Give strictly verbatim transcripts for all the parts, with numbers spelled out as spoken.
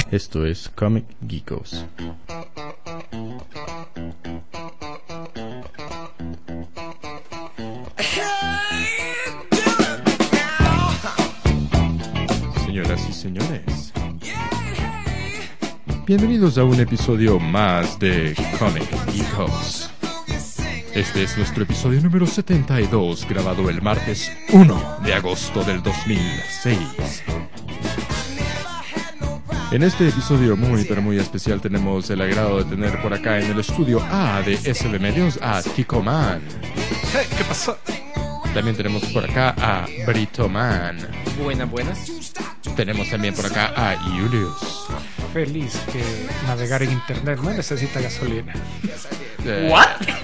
Esto es Comic Geekos. Señoras y señores, bienvenidos a un episodio más de Comic Geekos. Este es nuestro episodio número setenta y dos, grabado el martes uno de agosto del dos mil seis. En este episodio muy pero muy especial tenemos el agrado de tener por acá en el estudio A de S B Medios a Tico Man. Hey, ¿qué pasó? También tenemos por acá a Brito Man. Buenas, buenas. Tenemos también por acá a Julius. Feliz que navegar en internet no necesita gasolina. Eh, ¿What?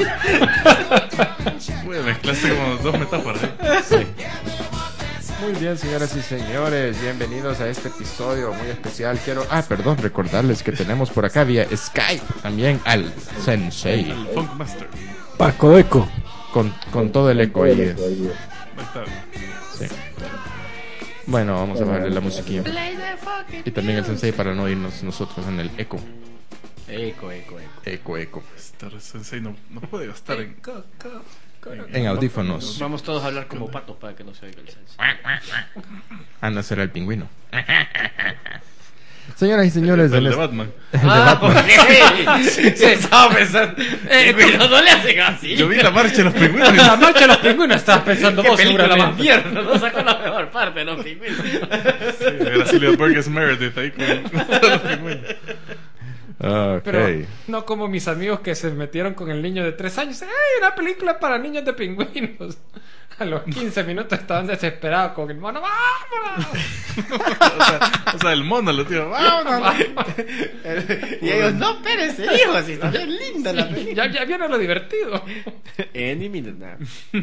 Uy, mezclaste como dos metáforas, ¿eh? Sí. Muy bien, señoras y señores, bienvenidos a este episodio muy especial. Quiero, ah, perdón, recordarles que tenemos por acá vía Skype también al Sensei. El Funk Master. Paco Eco. Con, con todo el eco ahí. Ahí está. Sí. Bueno, vamos a bajarle la musiquilla. Y también el Sensei para no irnos nosotros en el eco. Eco, eco, eco. Eco, eco. Este Sensei no, no puede gastar en... En audífonos. Vamos todos a hablar como patos para que no se oiga el senso. Ah, no será el pingüino. Señoras y señores, el de el- Batman. el de Ah, Batman. ¿por qué? Se estaba pensando. Eh, pero no le hacen así. Yo vi la marcha de los pingüinos. y- La noche de los pingüinos estabas pensando ¿Qué vos película más seguramente. mierda? No sacó la mejor parte de los pingüinos. Sí, era Celia Burgess Meredith ahí con todos los pingüinos. Ok. Pero no como mis amigos que se metieron con el niño de tres años. ¡Ay, una película para niños de pingüinos! A los quince minutos estaban desesperados con el mono. ¡Vámonos! O sea, o sea, el mono lo tío. ¡Vámonos! Y ellos, no, espérense, hijo, si está bien linda la película. Ya, ya viene lo divertido. Any minute now.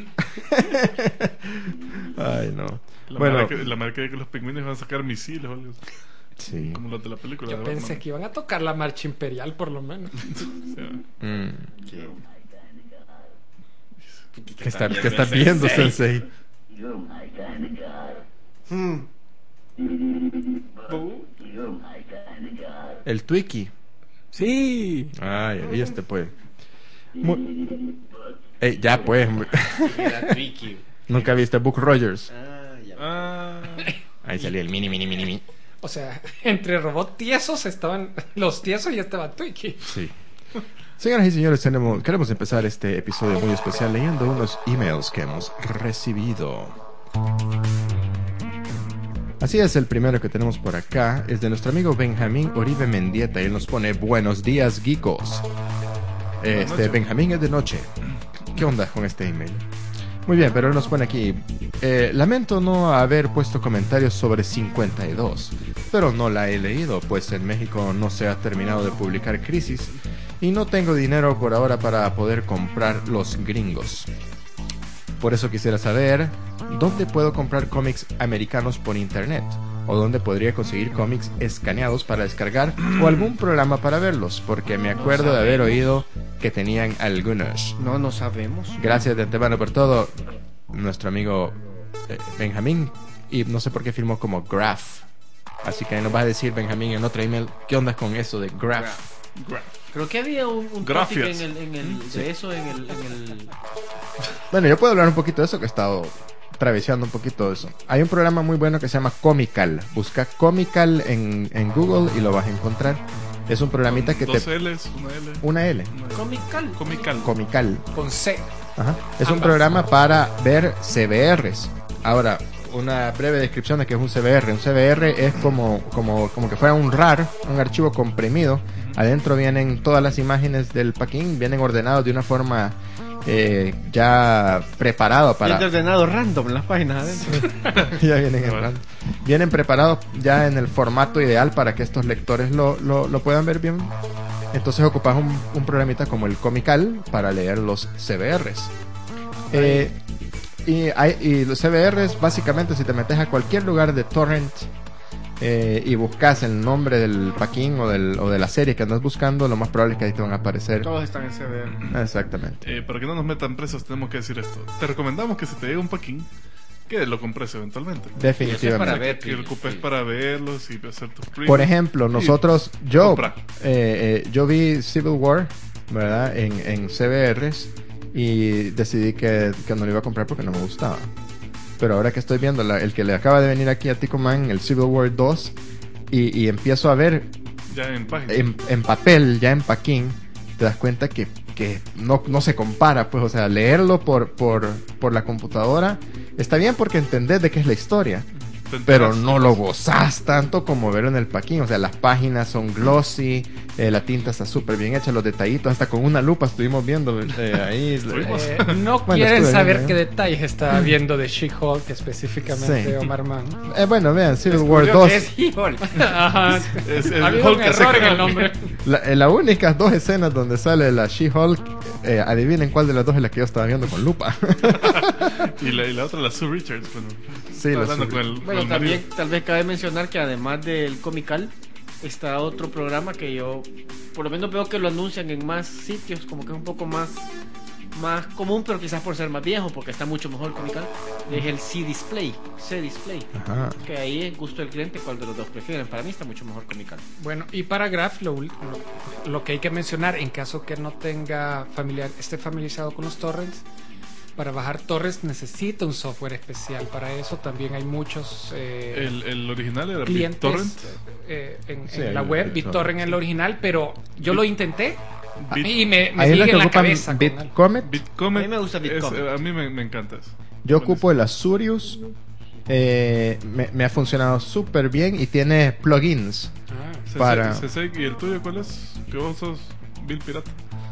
Ay, no. La Bueno, marca, la marca de que los pingüinos van a sacar misiles o algo así. sí. Como los de la película Yo de pensé Batman. que iban a tocar la marcha imperial por lo menos. O sea, Mm. ¿Qué? ¿Qué está- qué estás viendo, Sensei? El Twiki. Sí. Ay, ahí este pues. Mu- Ey, ya pues. Era tricky. Nunca viste Book Rogers. Ah, ya. ah, Ahí salía el mini, mini, mini, mini. O sea, entre robots tiesos estaban los tiesos y estaba Twiki. Sí. Señoras y señores, tenemos, queremos empezar este episodio muy especial leyendo unos emails que hemos recibido. Así es, el primero que tenemos por acá es de nuestro amigo Benjamín Oribe Mendieta y él nos pone buenos días, geekos. Este, Benjamín es de noche. ¿Qué onda con este email? Muy bien, pero él nos pone aquí: eh, lamento no haber puesto comentarios sobre cincuenta y dos, pero no la he leído, pues en México no se ha terminado de publicar Crisis y no tengo dinero por ahora para poder comprar los gringos. Por eso quisiera saber dónde puedo comprar cómics americanos por internet, o dónde podría conseguir cómics escaneados para descargar, o algún programa para verlos, porque me acuerdo de haber oído que tenían algunos. No, no sabemos. Gracias de antemano por todo, nuestro amigo eh, Benjamín, y no sé por qué firmó como Graph. Así que ahí nos va a decir Benjamín en otro email qué onda con eso de Graph. graph. Creo que había un, un topic Gracias. en el, en el, de eso en el, en el... Bueno, yo puedo hablar un poquito de eso, que he estado traveseando un poquito de eso. Hay un programa muy bueno que se llama Comical. Busca Comical en, en Google y lo vas a encontrar. Es un programita que Dos te... L's, una L. Una L. Comical. Comical. Comical. Con C. Ajá. Es un Ambas. programa para ver C V Rs. Ahora, una breve descripción de qué es un C V R. Un C V R es como, como, como que fuera un RAR, un archivo comprimido. Adentro vienen todas las imágenes del packing, vienen ordenados de una forma eh, ya preparado para... Viene ordenado random en las páginas adentro. ya vienen, en Bueno. plan- vienen preparados ya en el formato ideal para que estos lectores lo, lo, lo puedan ver bien. Entonces ocupas un, un programita como el Comical para leer los C V Rs. Eh, y, hay, y los C V Rs, básicamente, si te metes a cualquier lugar de torrent eh, y buscas el nombre del packing o, del, o de la serie que andas buscando, lo más probable es que ahí te van a aparecer. Todos están en C V R. Exactamente. Eh, para que no nos metan presos tenemos que decir esto. Te recomendamos que si te llega un packing, Que lo compres eventualmente. Definitivamente. para ver. Que lo ocupes Sí. para verlos y hacer tus previews. Por ejemplo, Y nosotros, yo, compra. eh, eh, yo vi Civil War, ¿verdad? En, en C B Rs y decidí que, que no lo iba a comprar porque no me gustaba. Pero ahora que estoy viendo la- el que le acaba de venir aquí a Ticoman, el Civil War dos, y, y empiezo a ver Ya en página. en, en papel, ya en paquín, te das cuenta que, que no, no se compara, pues, o sea, leerlo por, por, por la computadora está bien porque entendés de qué es la historia, Te pero enteras. no lo gozás tanto como verlo en el paquín. O sea, las páginas son glossy, eh, la tinta está súper bien hecha, los detallitos, hasta con una lupa estuvimos viendo eh, ahí. Estuvimos. Eh, no Bueno, quieren estuve saber viendo, qué ¿eh? detalles está viendo de She-Hulk específicamente, Sí. Omar Man. Eh, bueno, vean, Civil War Descubrió dos, que es He-Hulk. Ajá. Es el Ha habido Hulk un que se error en crea. el nombre. la, en las únicas dos escenas donde sale la She-Hulk, eh, adivinen cuál de las dos es la que yo estaba viendo con lupa. Y la, y la otra, la Sue Richards. Bueno, Sí, está la hablando Sue- con el, con Bueno, el también marido. tal vez cabe mencionar que además del Comical está otro programa que yo por lo menos veo que lo anuncian en más sitios, como que es un poco más más común, pero quizás por ser más viejo, porque está mucho mejor el Comical, es el C-Display, C-Display, Ajá. que ahí es gusto del cliente cuál de los dos prefieren. Para mí está mucho mejor Comical. Bueno, y para Graph, lo, lo, lo que hay que mencionar, en caso que no tenga familiar, esté familiarizado con los torrents, para bajar torrents necesita un software especial. Para eso también hay muchos eh, El, el original era clientes BitTorrent. eh, en, Sí, en hay la un web. BitTorrent. BitTorrent es el original, pero yo lo intenté Bit- y me, me Ahí es la sigue que en la ocupan cabeza. con él. BitComet. Bitcomet. A mí me gusta Bitcomet. es- a mí me, me encanta eso. Yo ocupo el Azurius. eh, me, me ha funcionado súper bien y tiene plugins. Ah, Sensei- para- Sensei, ¿y el tuyo cuál es? Que vos sos Bill Pirata.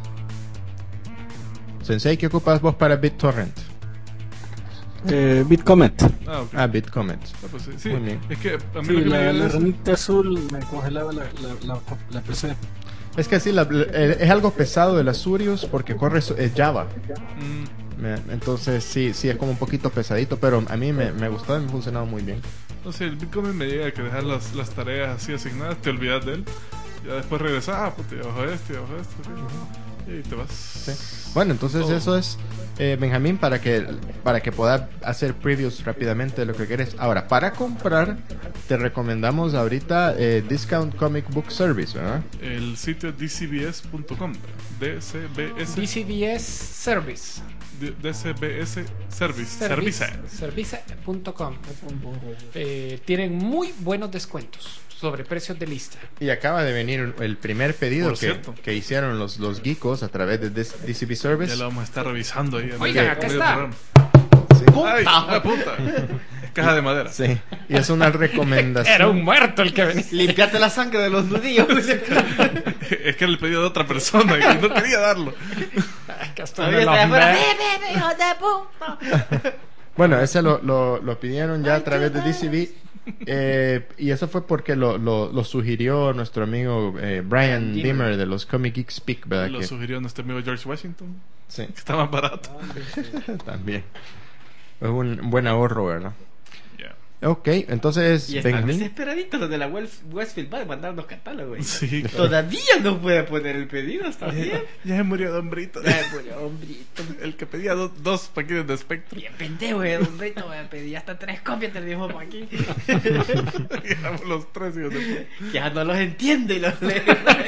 Sensei, ¿qué ocupas vos para BitTorrent? Eh, BitComet. Ah, ok. Ah, BitComet. Ah, pues sí, sí. Muy bien. Es que a mí Sí, lo que me la, ayuda la es- ranita azul me congelaba la, la, la, la P C. Es que sí, la- eh, es algo pesado el Azurius porque corre so- es Java. Mm, Me- Entonces sí, sí es como un poquito pesadito, pero a mí me, me gustó y me ha funcionado muy bien. no sé, el Bitcoin me llega a que dejar las, las tareas así asignadas, te olvidas de él. Ya después regresas, ah, puta, ya bajo este, ya bajo este. ¿sí? Y te vas. Sí. Bueno, entonces Todo. eso es, eh, Benjamín, para que para que puedas hacer previews rápidamente de lo que quieres. Ahora, para comprar, te recomendamos ahorita eh, Discount Comic Book Service, ¿verdad? El sitio d c b s punto com. D C B S. D C B S Service. D- DCBS Service. Service. Service punto com. Eh, tienen muy buenos descuentos sobre precios de lista. Y acaba de venir el primer pedido Por que, cierto. que hicieron los, los geekos a través de D C B Service. Ya lo vamos a estar revisando ahí. en Oigan, el- acá medio está. programa. Sí. ¡Ay, ah, puta! Caja de madera. Sí, y es una recomendación. Era un muerto el que venía. Limpiate la sangre de los nudillos. Es que era el pedido de otra persona y no quería darlo. Que hasta Todavía me está lo afuera. ve. ¡Ve, ve, ve, hijo de puta! Bueno, ese lo, lo, lo pidieron ya a través de D C B. Eh, y eso fue porque lo, lo, lo sugirió nuestro amigo eh, Brian Dimmer. Dimmer de los Comic Geek Speak, ¿verdad? Lo Que- sugirió nuestro amigo George Washington, sí, que está más barato. también. Es un buen ahorro, ¿verdad? Ya. Ok, entonces, Y están Benjamín. desesperaditos los de la Welf- Westfield va a mandarnos catálogos. güey. Sí. Todavía no puede poner el pedido, está bien. Ya se murió Don Brito. Ay, pues, hombrito. El que pedía do- dos paquetes de Spectrum. Bien pendejo, güey, hombrito, voy a pedir hasta tres copias del mismo pa' aquí. Y éramos los tres hijos de puta. Ya no los entiendo y los leo.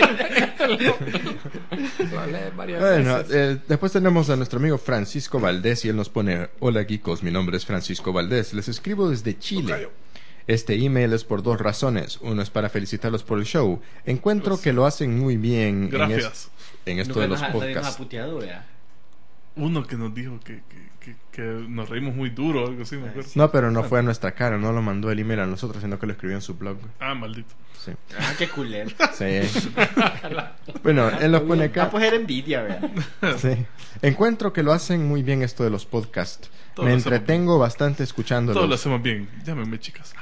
Lo hablé varias Bueno, veces. eh, después tenemos a nuestro amigo Francisco Valdés y él nos pone: Hola geekos, mi nombre es Francisco Valdés, les escribo desde Chile. Tocayo. Este email es por dos razones. Uno es para felicitarlos por el show. Encuentro que lo hacen muy bien en, es- Gracias. en esto Nunca de los nos ha- nadie nos ha podcasts. puteado, güey. Uno que nos dijo que, que, que, que nos reímos muy duro o algo así, me acuerdo. No, pero no fue a nuestra cara, no lo mandó el email a nosotros, sino que lo escribió en su blog. Ah, maldito. Sí. Ah, qué culero. Sí. Bueno, él nos pone Ah, acá. pues era envidia, güey. Sí. Encuentro que lo hacen muy bien esto de los podcasts. Todos Me lo hacemos entretengo bastante escuchándolos. Todos lo hacemos bien. Llámenme, chicas.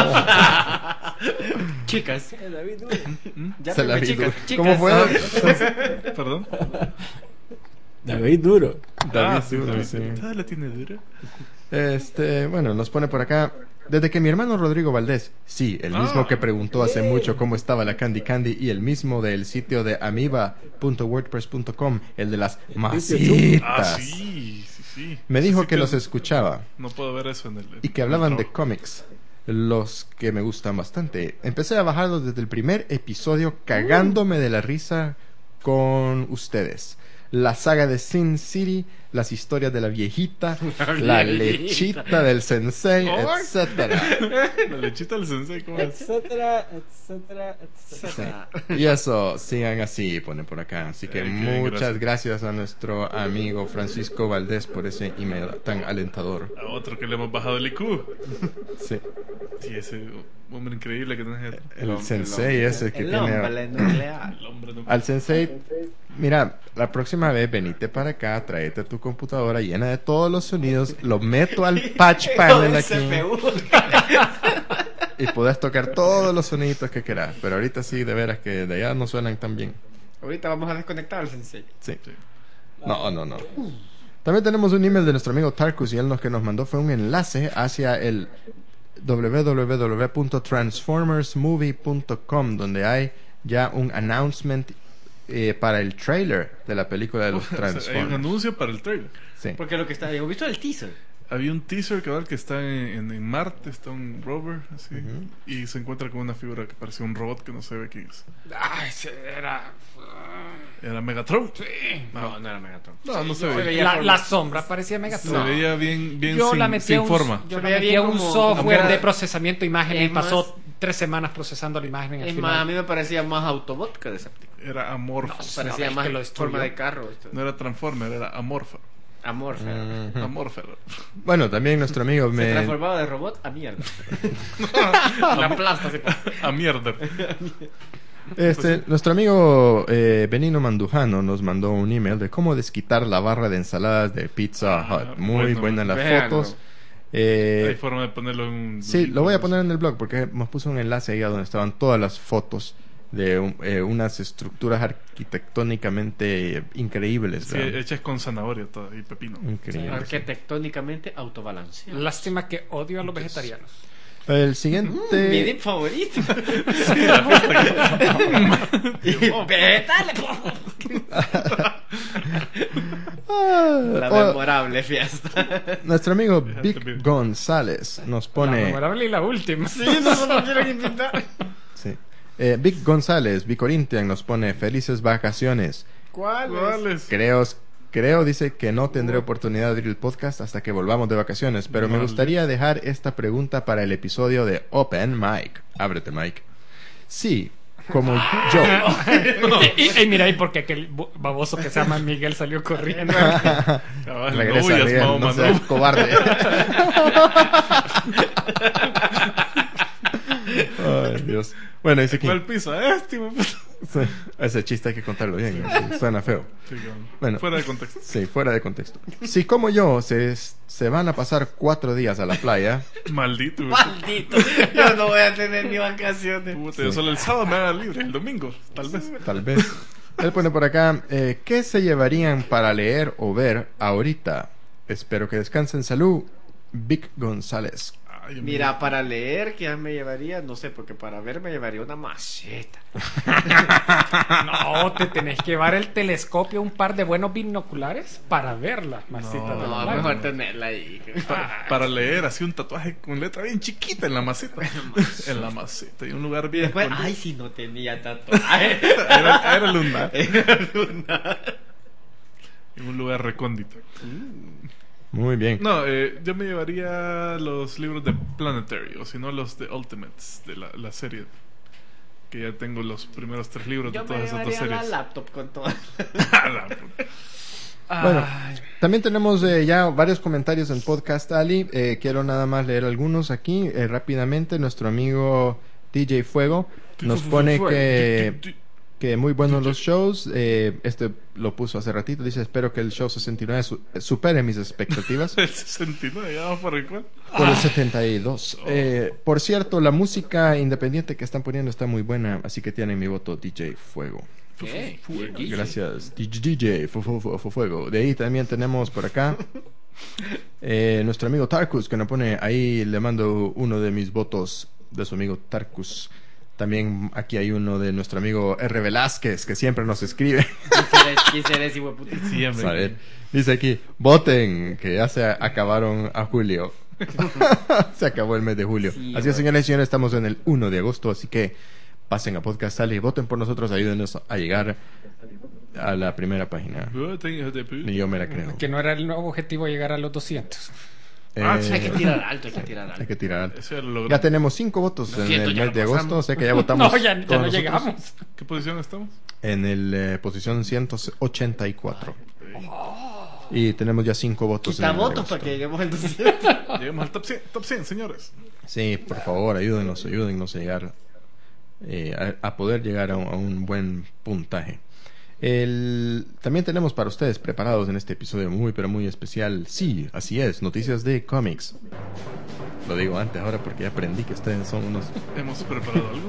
Chicas. Ya Se la me vi chicas, duro. chicas. ¿Cómo fue? Perdón. David Duro. David Ah, sí, Duro, David. sí. ¿Toda la tiene dura? Este, bueno, nos pone por acá. Desde que mi hermano Rodrigo Valdés, sí, el mismo Ah. que preguntó hace mucho cómo estaba la Candy Candy y el mismo del sitio de amiba punto wordpress punto com, el de las masitas. Ah, sí. sí, Sí. Me dijo Sí que los escuchaba No puedo ver eso en el. y que en el hablaban de trabajo. cómics, los que me gustan bastante. Empecé a bajarlos desde el primer episodio cagándome de la risa con ustedes. La saga de Sin City, las historias de la viejita, la, viejita. lechita del sensei, ¿Cómo? etcétera. La lechita del sensei, ¿cómo es? Etcétera, etcétera, etcétera. Y eso, sigan así, ponen por acá. Así que Eh, qué muchas gracias. gracias a nuestro amigo Francisco Valdés por ese email tan alentador. A otro que le hemos bajado el I Q. Sí, Sí, ese hombre increíble que tenés. el hombre, sensei el ese que El tiene... hombre nuclear. El hombre no. Al sensei, mira, la próxima vez venite para acá, tráete tu computadora llena de todos los sonidos, lo meto al patch panel aquí y podés tocar todos los soniditos que querás. Pero ahorita sí, de veras que de allá no suenan tan bien. Ahorita vamos a desconectar al sensei. Sí. No, no, no. También tenemos un email de nuestro amigo Tarkus y él lo que nos mandó fue un enlace hacia el w w w punto transformers movie punto com donde hay ya un announcement eh, para el trailer de la película de los O sea, hay un Transformers. anuncio para el trailer. Sí. Porque lo que está, ¿he visto el teaser? Había un teaser cabal que está en, en, en Marte, está un rover así, Ujú. y se encuentra con una figura que parece un robot que no se ve quién es. Ay, ese era. Era Megatron. Sí. No, no era Megatron. No, no se se ve. veía La, forma- la sombra parecía Megatron. Se veía bien, bien Yo sin, la metí sin a un, forma. yo Se la veía metí bien a un como- software como- de procesamiento de imágenes Es y pasó más- tres semanas procesando la imagen. al Es final. más, a mí me parecía más Autobot que Decepticon. Era amorfo. No, Parecía es más que lo destruyó. forma de carro. esto. No era Transformer, era Amorfa. Amor, feo. Ujú. Amorfer. Bueno, también nuestro amigo Se me... transformaba de robot a mierda. La aplasta así. A mierda. Este, nuestro amigo eh, Benino Mandujano nos mandó un email de cómo desquitar la barra de ensaladas de Pizza Ah, Hut. Muy bueno, buenas las véanlo. fotos. Eh, Hay forma de ponerlo en un. sí, lo voy a poner en el blog porque nos puso un enlace ahí a donde estaban todas las fotos de un- eh, unas estructuras arquitectónicamente eh, increíbles. Sí, ¿verdad? hechas con zanahoria todo, y pepino. Increíbles. Arquitectónicamente autobalanceado. Lástima que odio a los vegetarianos. El Mi siguiente... dip favorito. Sí, la fiesta que- Y vétale. Ah, La oh, memorable fiesta. nuestro amigo Déjate Vic ver. González nos La pone... memorable y la última. Sí, no se lo quieren invitar. Sí. Eh, Vic González, Vic Corinthian, nos pone felices vacaciones. ¿Cuál ¿Cuál es? Creo, creo, dice que no tendré oportunidad de abrir el podcast hasta que volvamos de vacaciones, pero me Vale. gustaría dejar esta pregunta para el episodio de Open Mic. Ábrete, Mike. Sí, como yo. y, y- y mira, y porque aquel bo- baboso que se llama Miguel salió corriendo. Cabal, Regresa, no huyas, Miguel, Mahoma, no seas no. cobarde. Ay, Dios. Bueno, dice que... Fue al piso. Este, hijo de puta. Sí, ese chiste hay que contarlo bien, sí, suena feo. Sí, cabal. Bueno. Fuera de contexto. Sí, fuera de contexto. Si como yo se, se van a pasar cuatro días a la playa, Maldito. Maldito. Yo no voy a tener ni vacaciones. Puta, yo solo el sábado me haga libre, el domingo, tal vez. tal vez. Él pone por acá, eh, ¿qué se llevarían para leer o ver ahorita? Espero que descansen en salud. Vic González. Ay, Mira, para leer, ¿qué me llevaría? No sé, porque para ver me llevaría una maceta. No, te tenés que llevar el telescopio, un par de buenos binoculares para verla. Masita No, de la No, playa. mejor tenerla ahí. Para, para leer así un tatuaje con letra bien chiquita en la maceta. En la maceta. Y un lugar Y bien después, escondido. ay, si no tenía tatuaje. Era, era lunar. Era luna. En un lugar recóndito. Muy bien. No, eh, yo me llevaría los libros de Planetary, o si no los de Ultimates, de la, la serie. Que ya tengo los primeros tres libros Yo de me todas esas dos llevaría la series. laptop con todo. A la puta. Bueno, Ay, también tenemos eh, ya varios comentarios en podcast, Ali. Eh, quiero nada más leer algunos aquí eh, rápidamente. Nuestro amigo D J Fuego nos pone que, que muy buenos los shows. Eh, este lo puso hace ratito. Dice, espero que el show sesenta y nueve su- supere mis expectativas. El sesenta y nueve, ya vamos por el cual. Por el setenta y dos. Eh, por cierto, la música independiente que están poniendo está muy buena, así que tienen mi voto D J Fuego. ¿Qué? Gracias, D J Fu- Fu- Fu- Fu- Fuego. De ahí también tenemos por acá eh, nuestro amigo Tarkus, que nos pone ahí, le mando uno de mis votos de su amigo Tarkus. También aquí hay uno de nuestro amigo R. Velázquez, que siempre nos escribe. ¿Quién será ese hueputi? Sí, hombre. A ver, dice aquí, voten, que ya se acabaron a julio. Se acabó el mes de julio. Sí, así es, bueno. señores y señores, estamos en el uno de agosto, así que pasen a Podcast Sale y voten por nosotros, ayúdenos a llegar a la primera página. Voten, hijos de puta. Ni yo me la creo. Que no era el nuevo objetivo llegar a los doscientos. Ah, Eh, sí, Hay que tirar alto, hay que tirar hay alto. que tirar. Eso ya lo logró. Ya tenemos cinco votos en siento, el ya mes lo de agosto, pasamos. o sea que ya votamos. No, ya, ya todos no nosotros. llegamos. ¿Qué posición estamos? En el eh, posición ciento ochenta y cuatro. Y tenemos ya cinco votos. Quita en el mes de votos para agosto. que lleguemos al doscientos. Llegamos al top cien, top cien, señores. Sí, por favor, ayúdenos, ayúdennos a llegar, eh, a, a poder llegar a un, a un buen puntaje. El, también tenemos para ustedes preparados en este episodio muy, pero muy especial. Sí, así es, noticias de cómics. Lo digo antes ahora porque ya aprendí que ustedes son unos... ¿Hemos preparado algo?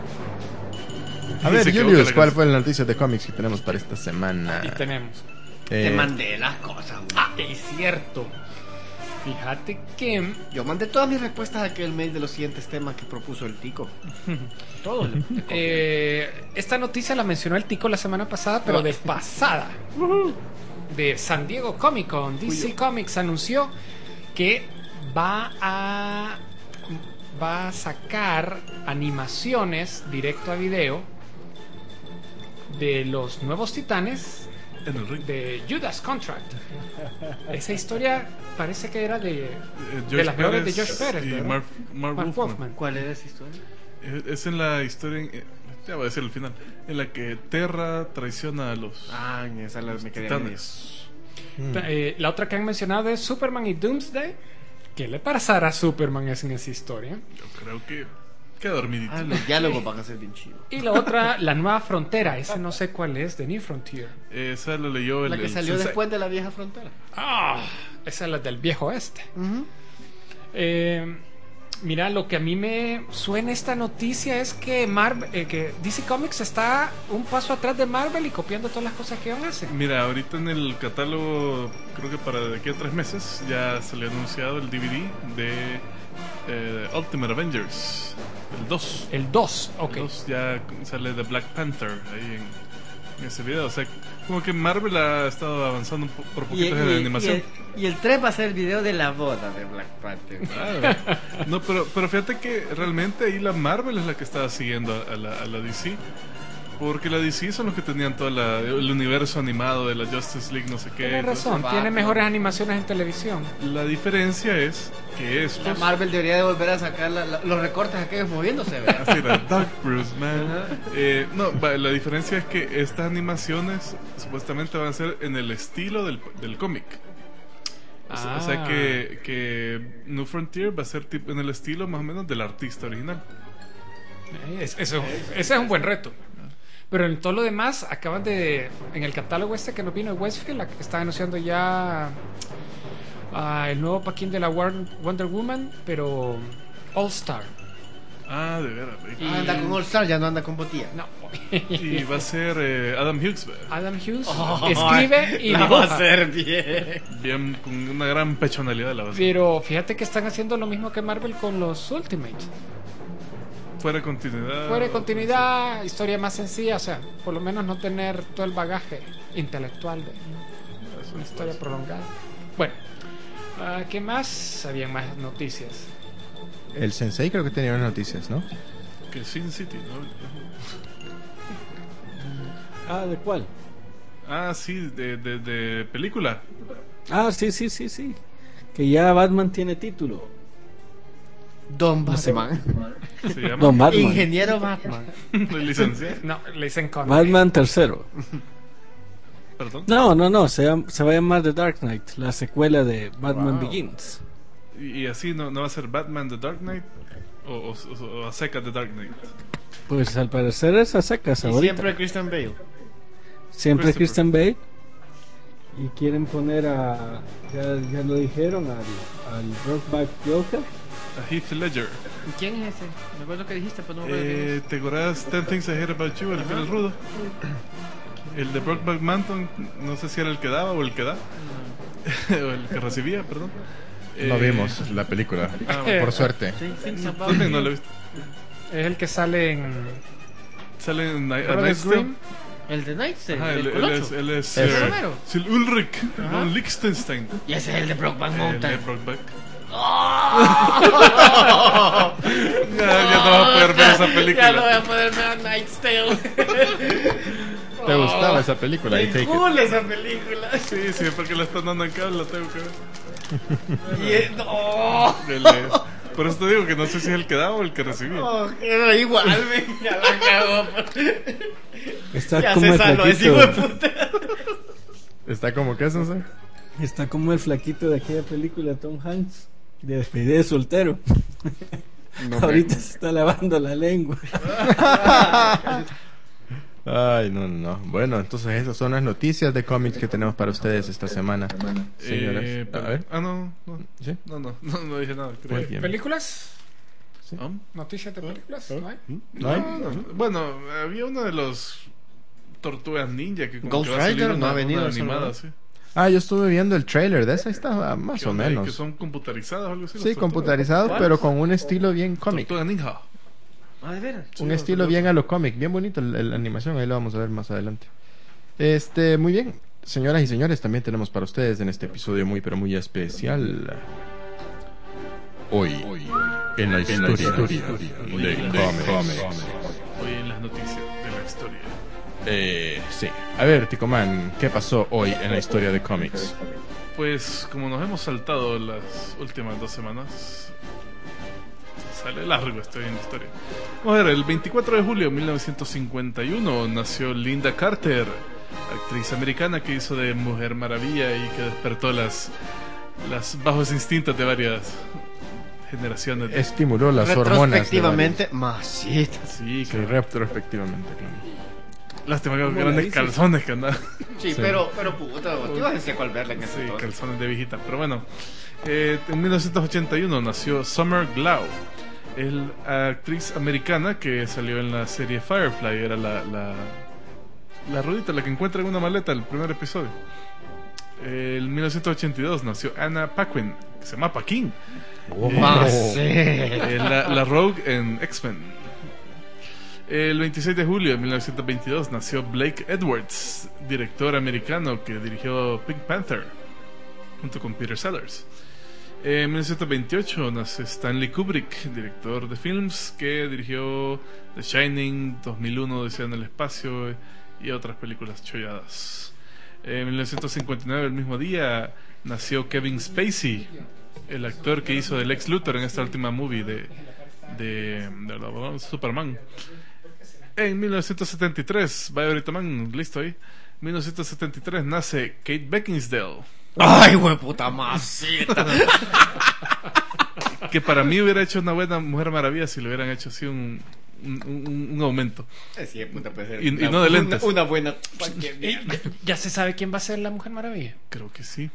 A Y ver, se equivoca Julius, la ¿cuál canción. fue la noticia de cómics que tenemos para esta semana? Y tenemos. Eh, Te mandé las cosas, güey. Ah, es cierto. Fíjate que Yo mandé todas mis respuestas a aquel mail de los siguientes temas que propuso el Tico. Todos. le- le copié. eh, esta noticia la mencionó el Tico la semana pasada, pero de pasada. De San Diego Comic Con, D C Comics anunció que va a va a sacar animaciones directo a video de los nuevos Titanes En el ring. de Judas Contract. Esa historia parece que era de, Eh, de las mejores de Josh Pérez, y ¿verdad? Mark, Mark Mark Wolfman. Wolfman. ¿Cuál era esa historia? Eh, Es en la historia, en- eh, ya voy a decir el final, en la que Terra traiciona a los Ah, en esa la me quedé medio. titanes. mm, Eh, la otra que han mencionado es Superman y Doomsday. ¿Qué le pasará a Superman en esa historia? Yo creo que queda dormidito. Ah, los diálogos van a ser bien chidos. Y la otra, La Nueva Frontera. Ese no sé cuál es, The New Frontier. Esa lo leyó el La que el salió sensei. después de la vieja frontera. Ah, esa es la del viejo oeste. Eh, mira, lo que a mí me suena esta noticia es que, Marvel, eh, que D C Comics está un paso atrás de Marvel y copiando todas las cosas que ellos hacen. Mira, ahorita en el catálogo, creo que para de aquí a tres meses, ya salió anunciado el D V D de eh, Ultimate Avengers, el dos. El dos, ok. El dos ya sale de Black Panther ahí en, en ese video. O sea, como que Marvel ha estado avanzando un po- por Y, poquito y- en la y animación. el, y el tres va a ser el video de la boda de Black Panther. Claro. No, pero, pero fíjate que realmente ahí la Marvel es la que estaba siguiendo a la, a la D C. Porque la D C son los que tenían todo la- el universo animado de la Justice League, no sé qué. Tienes razón, Batman. tiene mejores animaciones en televisión. La diferencia es que La estos... Marvel debería de volver a sacar la- la- los recortes aquellos moviéndose, ¿verdad? Así era, Dark Bruce, man. Ajá. Eh, no, va, la diferencia es que estas animaciones supuestamente van a ser en el estilo del, del cómic. O sea, o sea Ah. que, que New Frontier va a ser tipo en el estilo más o menos del artista original. Eh, es- eso- ese es un buen reto. Pero en todo lo demás, acaban de. En el catálogo este que nos vino de Westfield, la- está anunciando ya ah, el nuevo paquín de la War- Wonder Woman, pero All Star. Ah, de veras. Y- Ah, anda con All Star, ya no anda con botilla. No. Y va a ser eh, Adam Hughes, ¿verdad? Adam Hughes Oh, escribe y la va a dibuja. hacer bien. Bien, con una gran pechonalidad la va a hacer. Pero fíjate que están haciendo lo mismo que Marvel con los Ultimate. Fuera de continuidad. Fuera de continuidad, historia más sencilla, o sea, por lo menos no tener todo el bagaje intelectual de Eso una es historia fácil. prolongada. Bueno, ah, ¿qué más? Habían más noticias. El Sensei creo que tenía unas noticias, ¿no? Que Sin City, ¿no? Ah, ¿de cuál? Ah, sí, de, de, de película. Ah, sí, sí, sí, sí. Que ya Batman tiene título. Don Batman. Se llama. Don Batman. Ingeniero Batman. De licencia. No, le dicen con. Batman tercero. Perdón. No, no, no. Se, llama- se va a llamar The Dark Knight, la secuela de Batman Wow. Begins. Y, y así no, no va a ser Batman The Dark Knight o, o, o- o a seca The Dark Knight. Pues al parecer es a secas Y ahorita. siempre Christian Bale. Siempre Christopher. Christian Bale. Y quieren poner a. Ya, ya lo dijeron, al, al Brokeback Joker. A Heath Ledger. ¿Quién es ese? Me acuerdo que dijiste, pero no me acuerdo quién Eh, ¿Te acordás Ten Things I Hate About You? El, el rudo. El de Brokeback Mountain, no sé si era el que daba o el que da. o el que recibía, perdón. No Eh, vimos la película, ah, bueno. por suerte. es. Ten Things About También no You. lo he visto. Es el que sale en Sale en Ni- a Brothers Night's Tale. Grimm. El de Nights, el Ajá, del él, él Colocho. es, él es, Ese. eh, Romero. es el Ulrich Ajá. von Liechtenstein. Y ese es el de Brokeback El de Mountain. Brokeback. ya, ya no vas a poder ver esa película. Ya no voy a poder ver a Night's Tale. ¿Te gustaba esa película? I Qué take it. cool esa película. Sí, sí, porque la están dando en cable, la tengo que ver. Y es- no. El, eh, por eso te digo que no sé si es el que daba o el que recibía. Oh, era igual, me ya la cagó. Está Ya como se el saló ese hijo de flaquito. puta. ¿Está como qué, Sensei? Está como el flaquito de aquella película Tom Hanks de despedida de soltero. Ahorita se está lavando la lengua. Ay, no, no, no. Bueno, entonces esas son las noticias de cómics que tenemos para ustedes esta semana, señores. Eh, A pero- ver, Ah, no, no, ¿sí? no, no, no, no dije nada. creo. Muy bien. películas. ¿Ah? Noticias de películas. ¿No hay? ¿No hay? No, no. Bueno, había uno de los Tortugas Ninja que como Ghost que va a salir Rider, una, no ha venido una a animada, Salvador. sí. Ah, yo estuve viendo el trailer de esa, está más ¿Qué o onda? ¿Y menos. que son computarizadas o algo así? Sí, las tortugas? computarizado, ¿Cuál? pero con un estilo bien cómic. Tortuga Ninja. Ah, de veras. Un Sí, estilo sí, bien a lo cómic, bien bonito el- el- la animación, ahí lo vamos a ver más adelante. Este, muy bien, señoras y señores, también tenemos para ustedes en este episodio muy pero muy especial. Hoy, en la historia, de cómics. Hoy en las noticias de la historia. Eh, sí. A ver, Ticoman, ¿qué pasó hoy en la historia de cómics? Pues como nos hemos saltado las últimas dos semanas, sale largo esto en la historia. Vamos a ver, el veinticuatro de julio de mil novecientos cincuenta y uno nació Linda Carter, actriz americana que hizo de Mujer Maravilla y que despertó las, las bajos instintos de varias generaciones. De... Estimuló las hormonas. de Retrospectivamente, masita. Sí, varios- Sí, que retrospectivamente, claro. lástima que ¿Cómo grandes le dices? calzones que andaban. Sí, Sí. pero, pero puta, tú ibas a decir cuál verla en ese Sí, entonces. calzones de viejita. Pero bueno, eh, en mil novecientos ochenta y uno nació Summer Glau, es la actriz americana que salió en la serie Firefly. Era la, la, la rudita, la que encuentra en una maleta, el primer episodio. En mil novecientos ochenta y dos nació Anna Paquin, que se llama Paquin. Eh, la, la Rogue en X-Men. El veintiséis de julio de mil novecientos veintidós nació Blake Edwards, director americano que dirigió Pink Panther junto con Peter Sellers. En mil novecientos veintiocho nace Stanley Kubrick, director de films que dirigió The Shining, dos mil uno, Odisea en el espacio y otras películas cholladas. En mil novecientos cincuenta y nueve, el mismo día, nació Kevin Spacey, el actor que hizo de Lex Luthor en esta última movie de, de, de, de Superman. En mil novecientos setenta y tres, vaya ahorita man, listo ahí. mil novecientos setenta y tres nace Kate Beckinsale, Ay, puta masita. que para mí hubiera hecho una buena Mujer Maravilla si le hubieran hecho así un, un, un, un aumento. Sí, puta, puede ser Y- y una- no de lentes. Una, una buena. cualquier Y mierda. ya, ya se sabe quién va a ser la Mujer Maravilla. Creo que sí.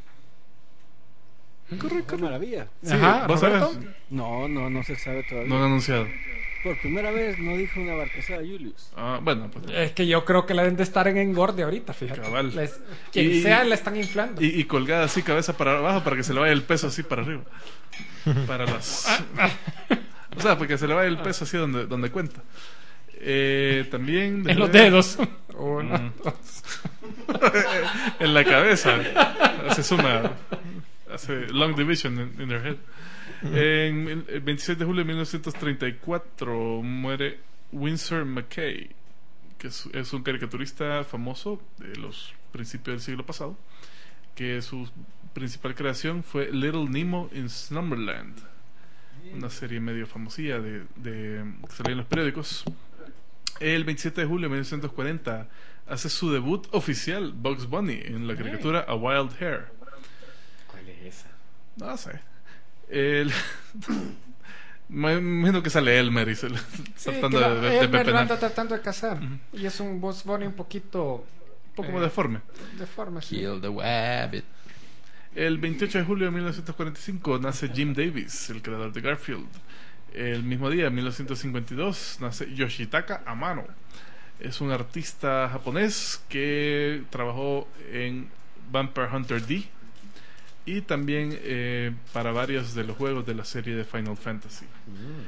Qué maravilla. Sí, Ajá, ¿vos sabés? Roberto. No, no, no se sabe todavía. No han anunciado. Por primera vez no dijo una barcazada Julius. Ah, bueno, pues. Es que yo creo que la deben de estar en engorde ahorita, fíjate. Cabal. Les- quien Y- sea la están inflando. Y, y colgada así, cabeza para abajo, para que se le vaya el peso así para arriba. Para las. O sea, porque se le vaya el peso así donde, donde cuenta. Eh, también. en los déjame ver. dedos. Uno, Mm. dos. En la cabeza. Se suma. Hace long division in, in their head. En el el veintiséis de julio de mil novecientos treinta y cuatro muere Winsor McCay, que es, es un caricaturista famoso de los principios del siglo pasado, que su principal creación fue Little Nemo in Slumberland, una serie medio famosilla de, de, que salía en los periódicos. El veintisiete de julio de mil novecientos cuarenta hace su debut oficial Bugs Bunny en la caricatura A Wild Hair. ¿Cuál es esa? No sé. El... Me imagino que sale Elmer y se le- Sí, tratando que de, la- de, de Elmer lo pepenar. anda tratando de cazar. Y es un Bugs Bunny un poquito Un poco eh, más deforme. deforme. sí. Kill the Wabbit. El veintiocho de julio de mil novecientos cuarenta y cinco nace Jim Davis, el creador de Garfield. El mismo día, en mil novecientos cincuenta y dos, nace Yoshitaka Amano. Es un artista japonés que trabajó en Vampire Hunter D y también eh, para varios de los juegos de la serie de Final Fantasy.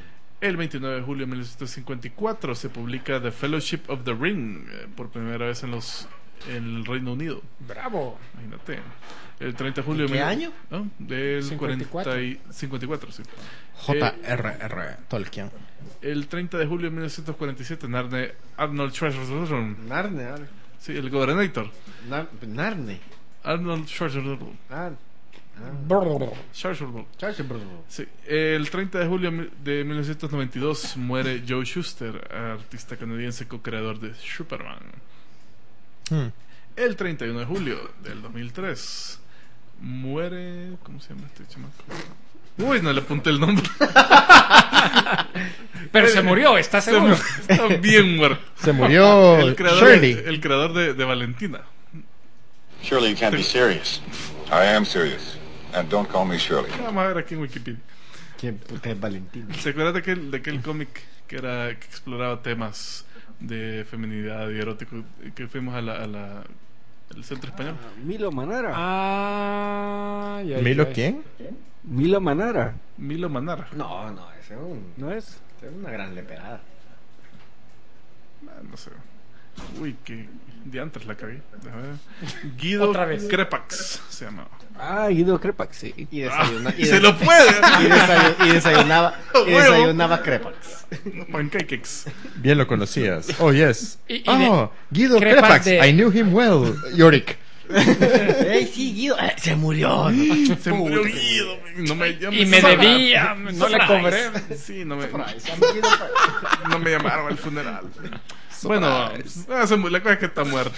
El veintinueve de julio de mil novecientos cincuenta y cuatro se publica The Fellowship of the Ring, eh, por primera vez en los en el Reino Unido. Bravo. Imagínate. El treinta de julio ¿Qué de mil- año? ¿no? Del cincuenta y cuatro. cuarenta y cincuenta y cuatro, sí. J R R Tolkien. El treinta de julio de mil novecientos cuarenta y siete Narne Arnold Schwarzenegger. Narne, Narne. Sí, el Gobernator. Nar- Narne. Arnold Schwarzenegger. Ah, Brr. Schwarzenegger. Charles- Sí. El treinta de julio de mil novecientos noventa y dos muere Joe Shuster, artista canadiense co-creador de Superman. Hmm. El treinta y uno de julio del dos mil tres muere... ¿Cómo se llama este chamaco? Uy, no le apunté el nombre. Pero se murió, ¿estás Se seguro? mu- Está bien muerto. Se murió El creador, Shirley. el creador de, de Valentina. Surely you can't be serious. I am serious. And don't call me Shirley. Vamos a ver aquí en Wikipedia. ¿Quién puta es Valentín? ¿Se acuerdan de aquel, de aquel cómic que era que exploraba temas de feminidad y erótico? Que fuimos a la, a la al centro español. Milo Manara. Ah, ya, ¿Milo ya. quién? Milo Manara. Milo Manara. No, no, ese es, un, ¿No es? ese es una gran leperada. Ah, no sé. Uy, que diantres la cagué. Déjame ver. Guido Otra vez. Crepax se llamaba. Ah, Guido Crepax, sí. Y, desayuna, y, Se des- lo puede. y, desayu- y desayunaba, y Huevo. desayunaba crepax. Pancakes. Bien lo conocías. Oh, yes. Y- y oh, Guido crepas Crepax. de- I knew him well. Yorick. ¡Ey, sí, Guido! Eh, Se murió. Se murió Guido. No me, ya Y me Surprise. debía, no le cobré. Sí, no me, Surprise. no me llamaron al funeral. Bueno, ah, se mu- la cosa es que está muerto.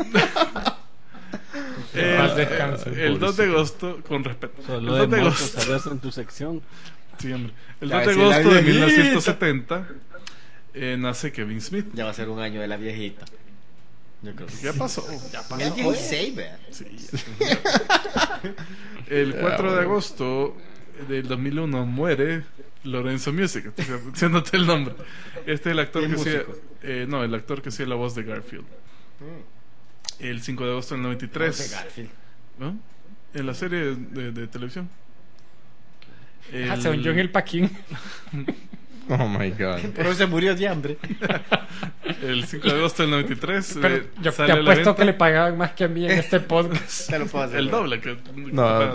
El, Paz descanse. el dos de agosto, con respeto. Solo el dos de de muertos agosto. sabías en tu sección. Sí, hombre. El Ya dos de decía la agosto de viejita. mil novecientos setenta eh, nace Kevin Smith. Ya va a ser un año de la viejita. Yo creo que sí. ¿Qué pasó? Ya pasó. El dieciséis, vea. Sí. El cuatro de agosto del dos mil uno muere Lorenzo Music, diciéndote el nombre. Este es el actor ¿Qué que hacía, músico? eh, no, el actor que hacía la voz de Garfield. El cinco de agosto del noventa y De tres, Garfield. ¿no? En la serie de, de televisión. Ah, según yo en el Paquín. Oh my god. Pero se murió de hambre. el cinco de agosto del noventa y tres Pero eh, yo te sale a la apuesto venta que le pagaban más que a mí en este podcast. Te lo puedo hacer. el doble que, No,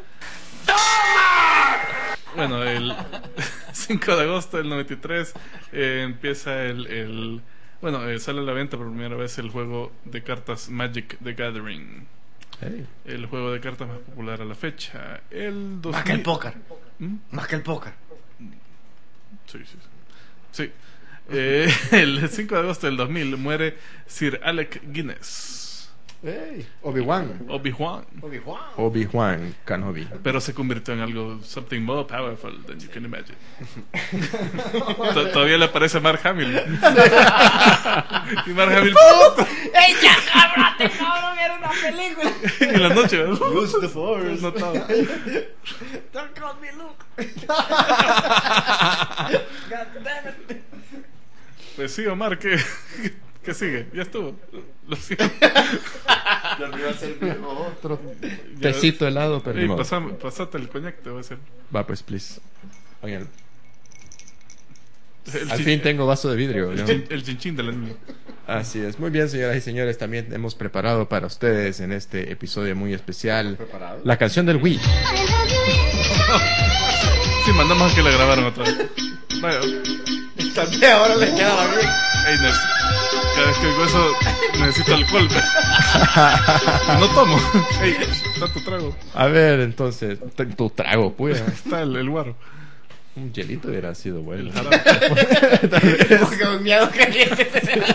bueno, el cinco de agosto del noventa y tres eh, empieza el, el bueno, eh, sale a la venta por primera vez el juego de cartas Magic the Gathering, hey. el juego de cartas más popular a la fecha. El dos Más que el mil póker. ¿Mm? Más que el póker. Sí, sí, sí. Sí. Eh, el cinco de agosto del dos mil muere Sir Alec Guinness, Hey. Obi-Wan. Obi-Wan, Obi-Wan. Obi-Wan Kenobi. pero se convirtió en algo something more powerful than you can imagine. T- Todavía le aparece Mark Hamill. Y Mark Hamill ¡Ey, ya, cábrate, cabrón! Era una película. en la noche, ¿verdad? Use the force. No estaba. Don't call me Luke. God damn it. Pues sí, Omar, ¿qué, qué sigue? Ya estuvo. Lo siento. Otro tecito helado, pero ni Ey, modo. pasame- pasate el coñac, te voy a hacer. Va, pues, please. Oigan, El al chin- fin tengo vaso de vidrio. el, ¿no? chin- el chinchín de la niña. Así es. Muy bien, señoras y señores. También hemos preparado para ustedes en este episodio muy especial ¿Preparado? la canción del Wii. Sí, mandamos a que la grabaron otra vez. Vaya. También ahora le quedaba bien. Ey, Nes, cada vez que digo eso necesito alcohol. No tomo. Ey, está tu trago. A ver, entonces, t- tu trago, pues. Está el, el guaro. Un hielito hubiera sido bueno. El jarabe. Porque un miedo caliente.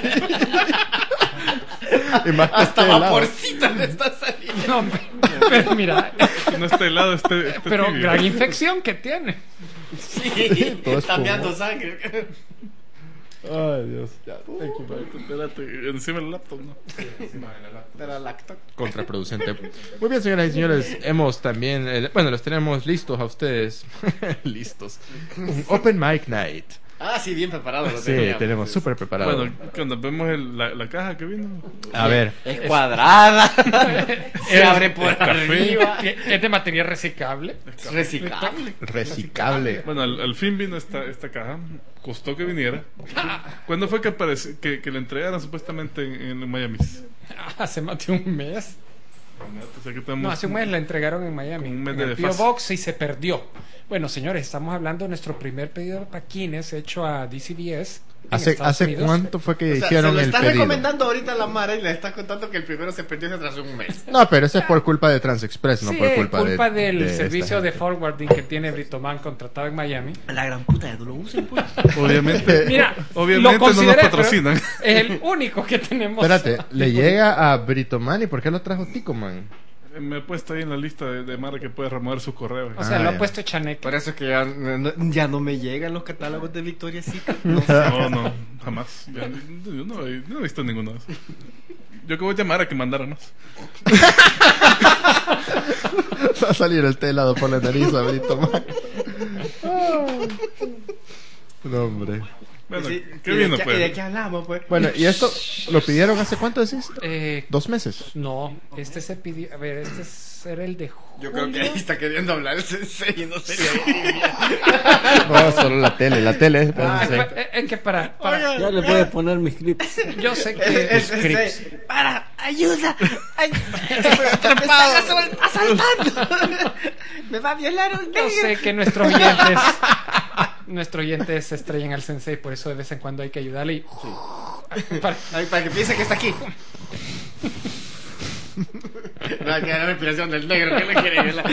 Y más que Hasta esté helado. vaporcito le está saliendo. No, pero mira, No está helado, este, este pero tibio. gran infección que tiene. Sí, Todo está espumó. meando sangre. Ay, Dios. Ya, Espérate, espérate, encima del laptop, ¿no? De la lacto. contraproducente. Muy bien, señoras y señores, hemos también, eh, bueno, los tenemos listos a ustedes, listos. Un Open Mic Night Ah, sí, bien preparado. Lo Sí, teníamos. tenemos súper preparado. Bueno, cuando vemos el- la, la caja que vino. A ver, Es cuadrada. Se abre por café. arriba. Es de material reciclable. Reciclable. reciclable. Bueno, al, al fin vino esta, esta caja. Costó que viniera. ¿Cuándo fue que, apareció, que, que le entregaran supuestamente en, en Miami? Hace más de un mes. O sea que tenemos No, hace un mes la entregaron en Miami. un mes en de el P O desfase. Box y se perdió. Bueno, señores, estamos hablando de nuestro primer pedido de paquines hecho a D C B S. en ¿Hace, Estados ¿hace Unidos. cuánto fue que O sea, hicieron se lo el estás pedido? recomendando ahorita a la Mara y le estás contando que el primero se perdió hace un mes. No, pero eso es por culpa de Transexpress, no Sí, por culpa, culpa de, del de esta servicio de gente. forwarding que tiene Britoman contratado en Miami. La gran puta, ya no lo usen, pues. Obviamente, Mira, obviamente lo no nos consideré, pero patrocinan. Es el único que tenemos. Espérate, le llega a Britoman y ¿por qué lo trajo Ticoman? Me he puesto ahí en la lista de, de Mara que puede remover su correo. O sea, Ah, lo ya. ha puesto Chaneque. Por eso es que ya no, ya no me llegan los catálogos de Victoria's Secret. No. No, no, jamás. Ya, yo, no, yo no he visto ninguno de esos. Yo que voy a llamar a que mandara más. Va a salir el telado por la nariz a Britoman. No, hombre. Bueno, Sí, ¿qué ¿y de vino qué- pues? ¿Y de qué hablamos, pues? Bueno, ¿y esto lo pidieron hace cuánto decís? Eh, ¿Dos meses? no, este se pidió. A ver, este es- era el de julio. Yo creo que ahí está queriendo hablar el sensei y no sé. No, solo la tele, la tele es... Ah, no sé. es pa- es que para, para- Ya le voy a poner mis clips. yo sé El, que el los clips- sensei, para, ayuda. Ay, me están asol- asaltando. Me va a violar un yo negro. sé que nuestros oyentes nuestros oyentes se estrellan al sensei, por eso de vez en cuando hay que ayudarle y para- Ay, para que piense que está aquí. No, que era la respiración del negro que le quiere violar.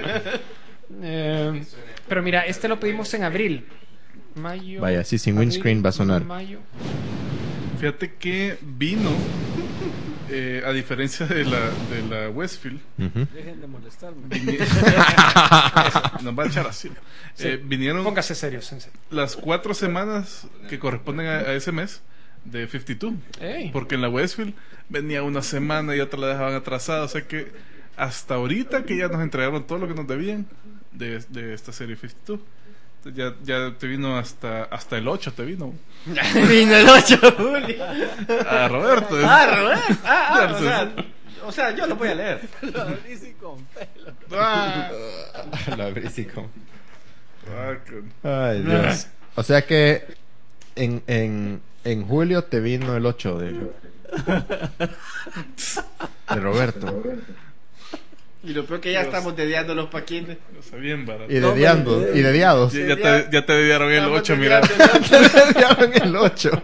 eh, pero mira, este lo pedimos en abril, mayo. Vaya, sí, sin abril, windscreen va a sonar. mayo. Fíjate que vino, eh, a diferencia de la, de la Westfield, Ujú. Dejen de molestarme. vini- nos va a echar así. Eh, vinieron Póngase serio, sensei. las cuatro semanas que corresponden a, a ese mes de cincuenta y dos. Ey. Porque en la Westfield venía una semana y otra la dejaban atrasada. O sea que hasta ahorita que ya nos entregaron todo lo que nos debían de, de esta serie cincuenta y dos. Entonces ya, ya te vino hasta hasta el ocho, te vino. Vino el ocho de julio. A Roberto. Ah, Roberto. Ah, ah, Ya, o sea, o sea, yo lo voy a leer. Lo abrí sí con pelo. Ah, La abrí así como- ah, que- Ay, Dios. O sea que en, en, en julio te vino el ocho de, de Roberto. Y lo peor que ya estamos dediando los paquines. o sea, bien barato. Y de diando, y de diados. Ya, ya te, ya te dieron el Estamos ocho, mira. dediando el Diaron el ocho.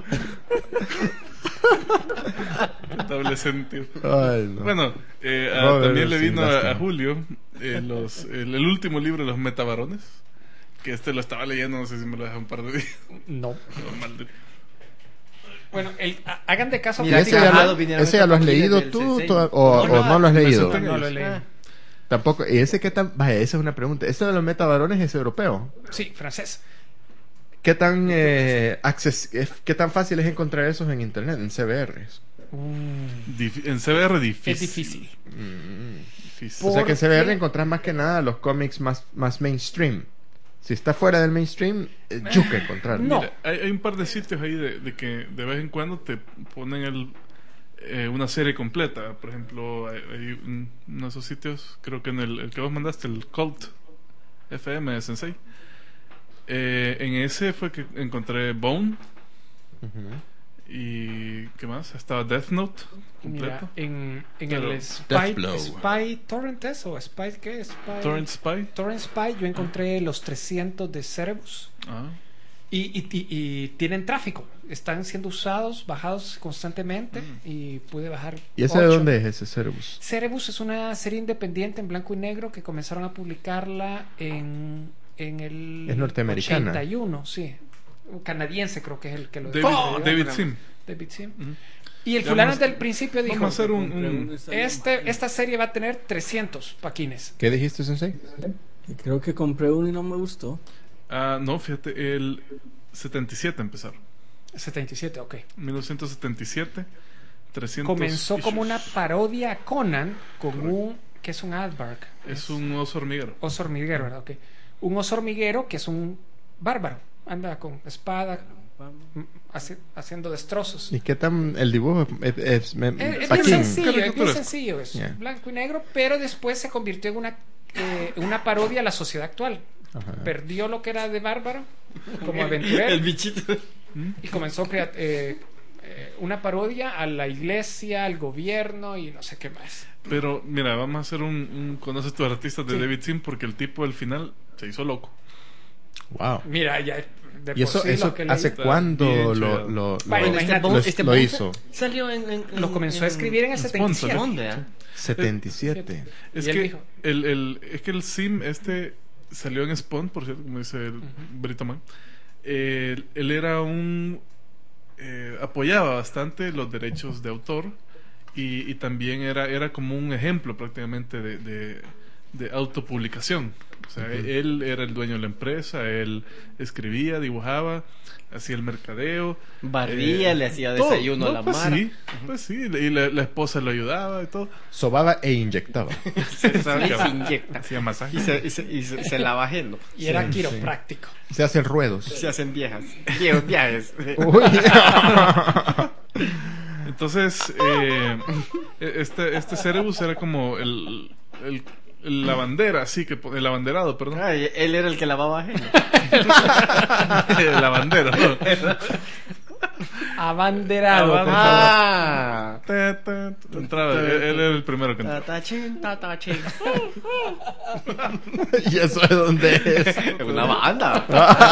Doble sentido. Ay, no. Bueno, eh, a- Robert, también le sí, vino a, lástima. a Julio eh, los, el, el último libro de los metabarones. Que este lo estaba leyendo, no sé si me lo dejé un par de días. No. No, maldito. Bueno, el, ha- hagan de caso. Mira, ¿Y que ese diga- ya, Ajá, lo, vinieron ese ya lo has estos leído paquines tú del toda- sensei. o, No, o no lo has me leído? senté- No lo he leído. Tampoco. ¿Y ese qué tan? Vaya, esa es una pregunta. ¿Ese de los metabarones es europeo? Sí, francés. ¿Qué tan, eh, acces- es- ¿Qué tan fácil es encontrar esos en internet, en C B Rs? Dif- en C B R difícil. Es difícil. Difícil. O sea que en C B R qué? encontrás más que nada los cómics más, más mainstream. Si está fuera del mainstream, es yuca encontrar. No. Mira, hay, hay un par de sitios ahí de, de que de vez en cuando te ponen el, eh, una serie completa. Por ejemplo, hay, hay un- uno de esos sitios, creo que en el, el que vos mandaste, el Cult F M de Sensei. Eh, en ese fue que encontré Bone. Y ¿qué más? Estaba Death Note Mira, completo. en, en Pero- el Spy, Deathblow. Spy Torrent ¿es? o Spy ¿qué? Spy, Torrent Spy. Torrent Spy, yo encontré los trescientos de Cerebus Ah. y, y, y- y tienen tráfico, están siendo usados, bajados constantemente y pude bajar. ¿Y ese de ocho. dónde es ese Cerebus? Cerebus es una serie independiente en blanco y negro que comenzaron a publicarla en, en el Es norteamericana. ochenta y uno, sí. Un canadiense creo que es el que lo David, desarrolló. David Sim. David Sim. Ujú. Y el Ya fulano vamos- del principio dijo, Vamos a hacer un, un- este, esta serie va a tener trescientos paquines. ¿Qué dijiste, Sensei? Que creo que compré uno y no me gustó. Ah, no, fíjate, el setenta y siete empezaron. setenta y siete, ok. mil novecientos setenta y siete, trescientos Comenzó como issues. una parodia a Conan con un, que es un Aardvark. Es un oso hormiguero. oso hormiguero, ¿verdad? Ok. Un oso hormiguero que es un bárbaro. anda con espada m- haci- haciendo destrozos. ¿Y qué tan el dibujo? Es, es- me- Es, es bien Paquín. sencillo, es bien Caricaturesco. sencillo, es Yeah. blanco y negro, pero después se convirtió en una eh, una parodia a la sociedad actual. Ajá. Perdió lo que era de bárbaro como aventurero El bichito. y comenzó a crear eh, eh, una parodia a la iglesia, al gobierno y no sé qué más. Pero mira, vamos a hacer un, un conoces tus artistas de Sí. David Sim porque el tipo al final se hizo loco. Wow. Mira, ya de ¿Y por eso, sí eso lo que hace leí, cuándo Bien lo, chido. lo, lo, Bueno, lo- imagínate, lo- este lo Bond hizo? Salió en, en- lo en- comenzó a en- escribir en el en setenta y siete. Sponsor. ¿Dónde? ah? setenta y siete. Es Y él que dijo. el, el, es que el Sim este salió en Spawn, por cierto, como dice el Brito Man. Eh, él era un eh, apoyaba bastante los derechos de autor y, y también era era como un ejemplo prácticamente de, de, de autopublicación. O sea, él era el dueño de la empresa, él escribía, dibujaba, hacía el mercadeo, Barría, eh, le hacía todo, desayuno ¿no? a la pues Mara. sí, pues sí, y la, la esposa lo ayudaba y todo. Sobaba e inyectaba. Se, sabe, y se inyecta. Hacía masaje. Y se, y se, y se, se lava ajeno. Y era Sí, quiropráctico. Se hacen ruedos. Se hacen viejas. Viejos viajes. Uy. Entonces, eh, este, este Cerebus era como el, el, el- la bandera, así que el abanderado, perdón. Ay, él era el que lavaba ajeno. El lavandero. Abanderado. por favor. Ah. Ta, ta, ta. Entraba, él, él era el primero que entraba. Tatachín, tatachín. ¿Y eso de dónde es? Una banda.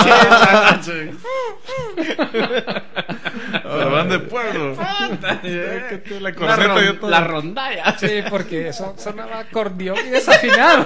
La banda de pueblo. La La, corneta ron- y todo. la rondalla. Sí, porque eso sonaba acordeón y desafinado.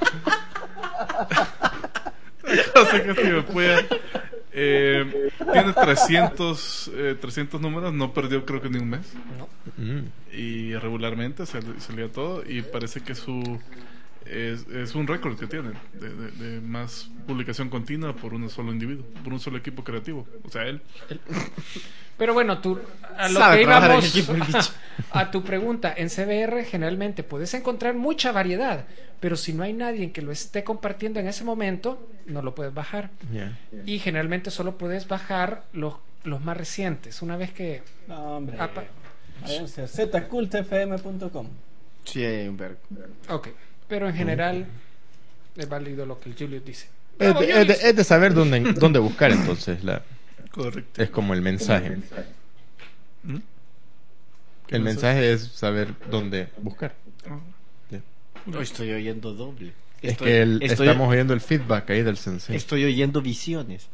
Cosa que sí me puede. Eh, tiene trescientos, eh, trescientos números, no perdió creo que ni un mes. Mm. Y regularmente sal- salía todo y parece que su es, es un récord que tiene de, de- de más publicación continua por un solo individuo, por un solo equipo creativo, o sea él. Pero bueno, tú, a lo Sabe que trabajar en íbamos, equipo, el bicho. a tu pregunta, en C B R generalmente puedes encontrar mucha variedad, pero si no hay nadie que lo esté compartiendo en ese momento, no lo puedes bajar. Yeah. Y generalmente solo puedes bajar los, los más recientes. Una vez que... No, hombre. apa- Váyanse a z cult f m punto com. Sí, hay un vergo. Ok, pero en general es válido lo que el Julius dice. Es Bravo, de, es Julius. de- es de saber dónde, dónde buscar entonces. La, Correcto. es como el mensaje. ¿Mm? El mensaje es saber dónde buscar. No, estoy oyendo doble. Es Estoy- que el- estoy, estamos oyendo el feedback ahí del sensei. estoy oyendo visiones.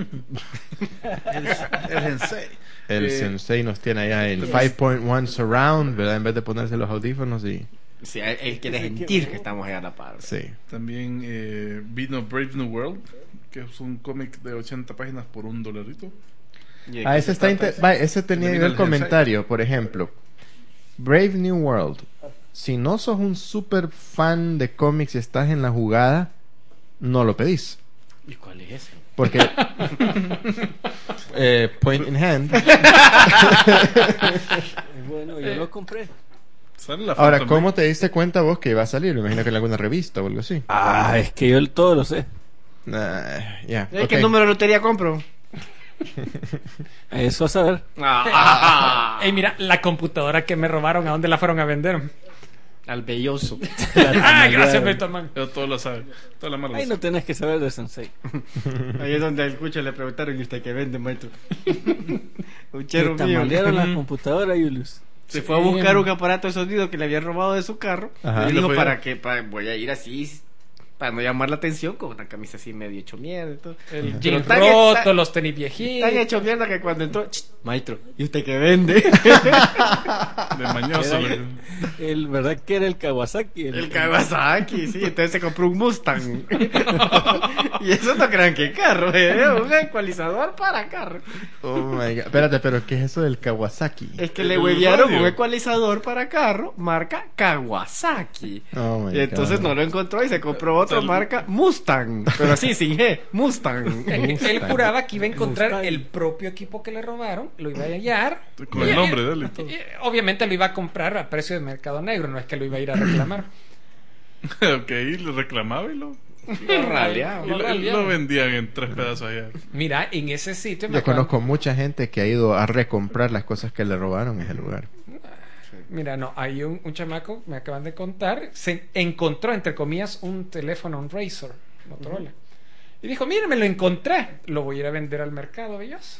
El sensei. El Eh, sensei nos tiene allá en cinco punto uno surround, ¿verdad? En vez de ponerse los audífonos y... Sí, él, él quiere sentir que estamos allá a la par. Sí. También eh, vino Brave New World, que es un cómic de ochenta páginas por un dolarito. Y de Ah, qué ese se está trata inter- va, ese tenía Mira el el comentario, por ejemplo. Brave New World. Si no sos un super fan de cómics y estás en la jugada, no lo pedís. ¿Y cuál es ese? Porque eh, point in hand. Bueno, yo lo compré. Sale la Ahora, Phantom ¿cómo Blade. te diste cuenta vos que iba a salir? Me imagino que en alguna revista o algo así. Ah, es que yo todo lo sé. Ah, ya. ¿Eh, ok. ¿Qué número de lotería compro? Eso a saber. Ah, Ey, mira, la computadora que me robaron, ¿a dónde la fueron a vender? al belloso. Ah, gracias, Beto Man. Pero todo lo sabe. Toda la mala Ahí no tenés que saber de Sensei. Ahí es donde al Cucho le preguntaron: ¿y usted qué vende, maestro? Un Me chero mío. tamalearon la computadora, Julius. Se fue a buscar un aparato de sonido que le habían robado de su carro. Ajá. Y Y lo dijo: fue- para que para, voy a ir así, para no llamar la atención, con una camisa así medio hecho mierda y todo. El Pero jean tan- roto, tan- los tenis Tan viejitos. hecho mierda que cuando entró: "Ch, maestro, ¿y usted qué vende?" de mañoso. Era- lo- El verdad que era el Kawasaki. El Kawasaki, sí, entonces se compró un Mustang. Y eso no crean que carro, ¿eh? Un ecualizador para carro. Oh my God. Espérate, pero ¿qué es eso del Kawasaki? Es que le El huevearon radio. un ecualizador para carro marca Kawasaki. Oh my Y entonces God. no lo encontró y se compró otro marca Mustang. Pero así, sin G, Mustang. Él juraba que iba a encontrar Mustang. el propio equipo que le robaron, lo iba a hallar. Con el nombre de él y todo. Y, obviamente lo iba a comprar a precio de mercado negro, no es que lo iba a ir a reclamar. Ok, le reclamaba y lo. Lo raleado. Y lo, lo vendían en tres pedazos allá. Mira, en ese sitio me Yo acaban- conozco mucha gente que ha ido a recomprar las cosas que le robaron en ese lugar. Mira, no, hay un, un chamaco, me acaban de contar, se encontró, entre comillas, un teléfono, un Razr, Motorola. Y dijo, mire, me lo encontré, lo voy a ir a vender al mercado, bellos.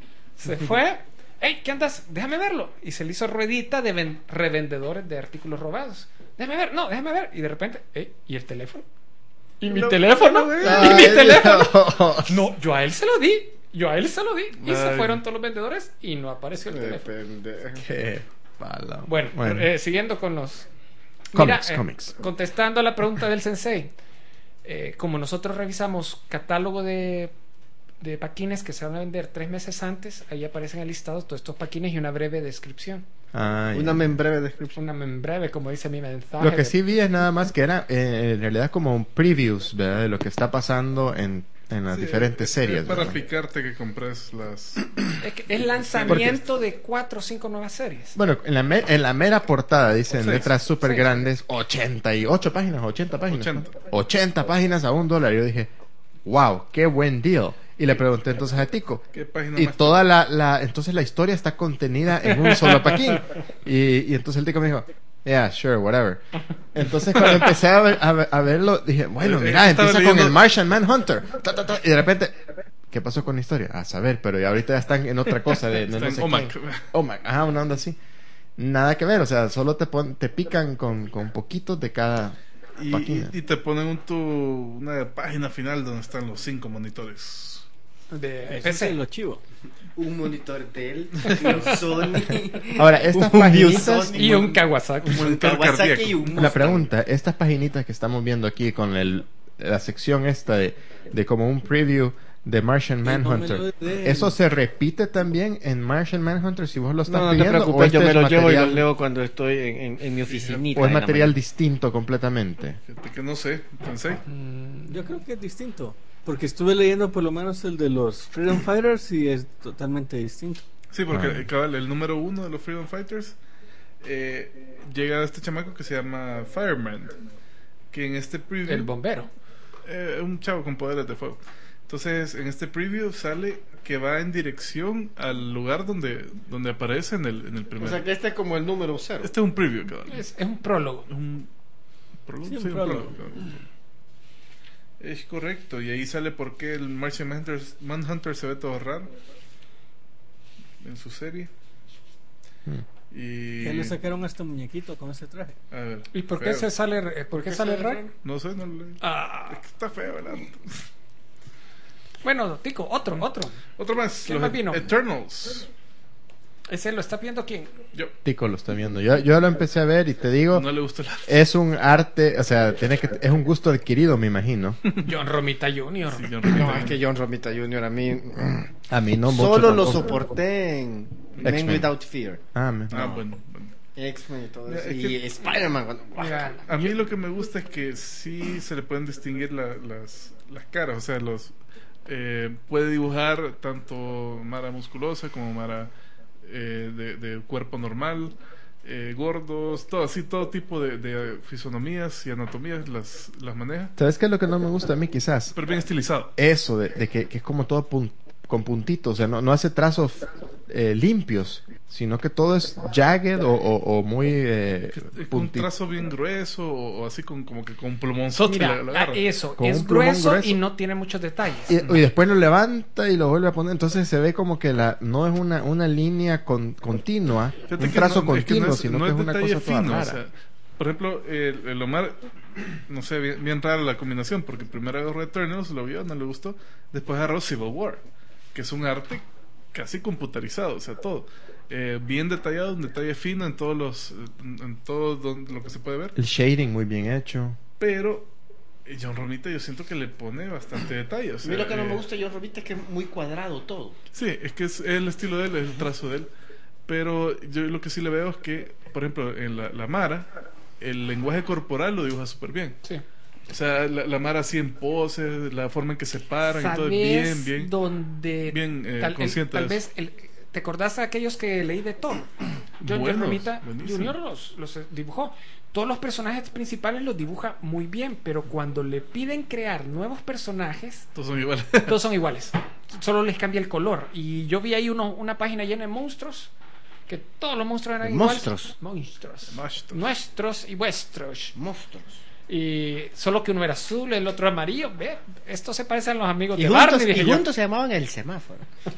Se fue, hey, ¿qué andas? Déjame verlo. Y se le hizo ruedita de ven- revendedores de artículos robados. Déjame ver, no, déjame ver. Y de repente, hey, ¿y el teléfono? ¿Y mi teléfono? ¿Y mi teléfono? No, yo a él se lo di, yo a él se lo di. Y se Ay. fueron todos los vendedores y no apareció el teléfono. Depende. Qué pala. Bueno, Bueno. eh, siguiendo con los Comics, Mira, eh, comics. contestando a la pregunta del sensei, eh, como nosotros revisamos catálogo de, de paquines que se van a vender tres meses antes, ahí aparecen listados todos estos paquines y una breve descripción. Ah, ya. Una men- breve descripción. Una men- breve, como dice mi mensaje. Lo que sí vi es nada más que era eh, en realidad como un previews, ¿verdad? De lo que está pasando en, en las Sí, diferentes es- series. es para ¿verdad? picarte que compres las. Es, que es lanzamiento de cuatro o cinco nuevas series. Bueno, en la, me- en la mera portada dice en Seis. letras súper Seis. grandes ochenta y ocho páginas, ochenta páginas. ochenta. ¿no? ochenta páginas a un dólar. Yo dije, wow, qué buen deal. Y le pregunté entonces a Tico. ¿Qué página Y más toda la, la, entonces la historia está contenida en un solo paquín. Y, y entonces el Tico me dijo, yeah, sure, whatever. Entonces cuando empecé a, ver- a, ver- a verlo, dije, bueno, Eh, mira, estaba empieza con leyendo- el Martian Manhunter. Ta, ta, ta, y de repente, ¿qué pasó con la historia? A saber, pero ya ahorita ya están en otra cosa. De, no, Está no en sé O M A C. qué. O M A C, ajá, una onda así. Nada que ver, o sea, solo te, pon, te pican con, con poquitos de cada Y, página. y- y te ponen un tu, una página final donde están los cinco monitores. De Eso P es C. lo chivo. Un monitor Dell, un Sony, Ahora, estas un paginitas... Sony, Y un Kawasaki. Un un monitor Kawasaki cardíaco. y un Una Mustang. pregunta, estas paginitas que estamos viendo aquí con el, la sección esta de, de como un preview de Martian Manhunter, no me lo den. ¿eso se repite también en Martian Manhunter si vos lo estás No, no te pidiendo? preocupes, este yo me es los llevo y material- los leo cuando estoy en, en, en mi oficinita. ¿O es en la material mañana. distinto completamente? Fíjate que no sé, pensé. Mm, Yo creo que es distinto. Porque estuve leyendo por lo menos el de los Freedom Fighters y es totalmente distinto. Sí, porque Ah. eh, cabal, el número uno de los Freedom Fighters eh, llega a este chamaco que se llama Fireman. Que en este preview. el bombero. eh, un chavo con poderes de fuego. Entonces, en este preview sale que va en dirección al lugar donde, donde aparece en el, en el O primer. sea que este es como el número cero. Este es un preview, cabal. Es, es un prólogo. Es un prólogo. Sí, un Sí, un prólogo. prólogo, cabal. Es correcto. Y ahí sale por qué el Martian Manhunter, Manhunter se ve todo raro en su serie. Y. Ya le sacaron a este muñequito con ese traje. A ver, ¿Y por qué feo. se sale, eh, por qué sale raro? No sé, no lo leí. Ah, Es que está feo el arte. bueno, Tico, otro, otro. Otro más. ¿Quién Los más vino? Eternals. Ese lo está viendo quién. Yo. Tico lo está viendo. Yo, yo lo empecé a ver y te digo, No le gusta el arte. es un arte, o sea, tiene que, es un gusto adquirido, me imagino. John Romita junior Sí, John Romita. No, es que John Romita junior a mí A mí no mucho solo lo tampoco. soporté en Men X-Men. Without Fear, Ah, me- Ah, bueno. bueno. X-Men y todo Ya, eso. es Y que- Spider-Man. cuando- Mira, A mí lo que me gusta es que sí se le pueden distinguir la- las, las caras, o sea, los eh, puede dibujar tanto Mara musculosa como Mara eh, de, de cuerpo normal, eh, gordos, todo así, todo tipo de, de fisonomías y anatomías las, las maneja, ¿Sabes qué es lo que no me gusta a mí quizás? pero bien estilizado. Eso, de, de que, que es como todo pun- con puntitos, o sea, no, no hace trazos eh, limpios, sino que todo es jagged o, o, o muy eh, Es con un puntito. trazo bien grueso o, o así con, como que con plumonzote mira, la- la ah, agarra. eso, Con es un plumón grueso, grueso. y no tiene muchos detalles. Y, y después lo levanta y lo vuelve a poner, entonces se ve como que la no es una, una línea con, continua, Fíjate un que trazo no- es que continuo, no es- sino no que es es una detalle cosa toda fino, o rara. sea, por ejemplo, el, el Omar, no sé, bien, bien rara la combinación, porque primero agarró Eternals, lo vio, no le gustó, después agarró Civil War, que es un arte casi computarizado, o sea, todo. Eh, bien detallado, un detalle fino en todos los en, en todo don- lo que se puede ver, El shading muy bien hecho. pero eh, John Romita yo siento que le pone bastante detalle, o A sea, mí lo que no eh, me gusta de John Romita es que es muy cuadrado todo. sí, es que es el estilo de él, es el trazo de él. Pero yo lo que sí le veo es que, por ejemplo, en la, la Mara, el lenguaje corporal lo dibuja súper bien. Sí. O sea, la, la Mara así en poses, la forma en que se paran y todo es bien, ¿Sabes bien. donde bien, eh, tal, el- consciente tal de vez el, ¿te acordás de aquellos que leí de Thor? John Buenos, Romita buenísimo. junior los, los dibujó. Todos los personajes principales los dibuja muy bien, pero cuando le piden crear nuevos personajes, Todos son iguales. todos son iguales. Solo les cambia el color. Y yo vi ahí uno, una página llena de monstruos, que todos los monstruos eran iguales. Monstruos. Monstruos. Monstruos. Nuestros y vuestros. Monstruos. Y solo que uno era azul, el otro amarillo. Ve, esto se parece a los amigos Y de juntos, Barney. dije y yo. juntos se llamaban el semáforo.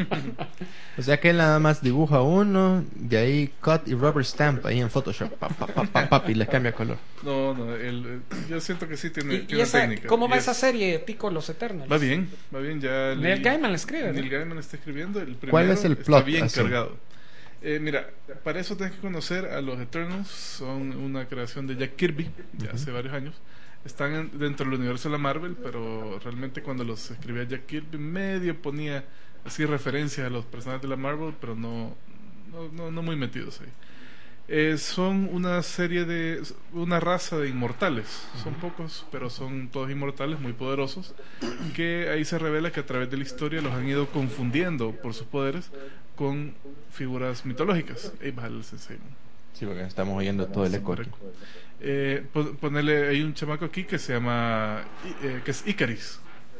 O sea que él nada más dibuja uno, de ahí cut y rubber stamp ahí en Photoshop. Pa, pa, pa, pa, pa, y les cambia color. No, no, el, eh, yo siento que sí tiene, ¿Y, y tiene esa, técnica. cómo va Y esa es- serie, Tico, Los Eternals? Va bien, va bien. Ya Neil leí- Gaiman la escribe, Neil ¿no? Gaiman está escribiendo. El primero ¿Cuál es el está plot, bien así? cargado. Eh, mira, para eso tienes que conocer a los Eternals. Son una creación de Jack Kirby, ya hace varios años. Están en- dentro del universo de la Marvel, pero realmente cuando los escribía Jack Kirby, medio ponía así referencias a los personajes de la Marvel, pero no, no, no, no muy metidos ahí. Eh, son una serie de una raza de inmortales, son pocos pero son todos inmortales muy poderosos, que ahí se revela que a través de la historia los han ido confundiendo por sus poderes con figuras mitológicas. Ahí baja el sensei. Sí, porque estamos oyendo todo el eco aquí. Eh, pon- ponele, hay un chamaco aquí que se llama I- eh, que es Icaris,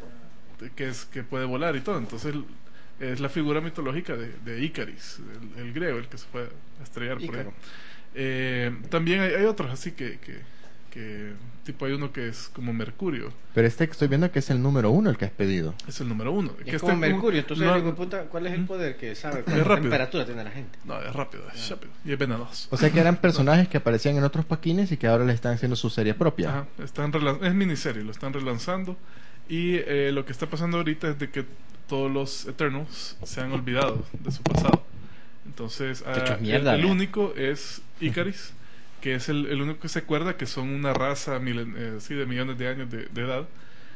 que es que puede volar y todo. Entonces es la figura mitológica de, de Icaris, el, el griego, el que se fue a estrellar por ahí. Ícaro. Eh, también hay, hay otros así que, que, que tipo hay uno que es como Mercurio, Pero este que estoy viendo que es el número uno el que has pedido. es el número uno. Y que es está como Mercurio. Entonces, no, le digo, puta, ¿cuál es el poder que sabe cuánta rápido. temperatura tiene la gente? no, es rápido, es rápido y es venenoso. O sea que eran personajes que aparecían en otros paquines y que ahora le están haciendo su serie propia. Ajá, están relan- es miniserie, lo están relanzando y eh, lo que está pasando ahorita es de que todos los Eternals se han olvidado de su pasado. Entonces, ah, hechos mierda, el, el ¿eh? único es Icaris, que es el, el único que se acuerda que son una raza milen- eh, sí, de millones de años de, de edad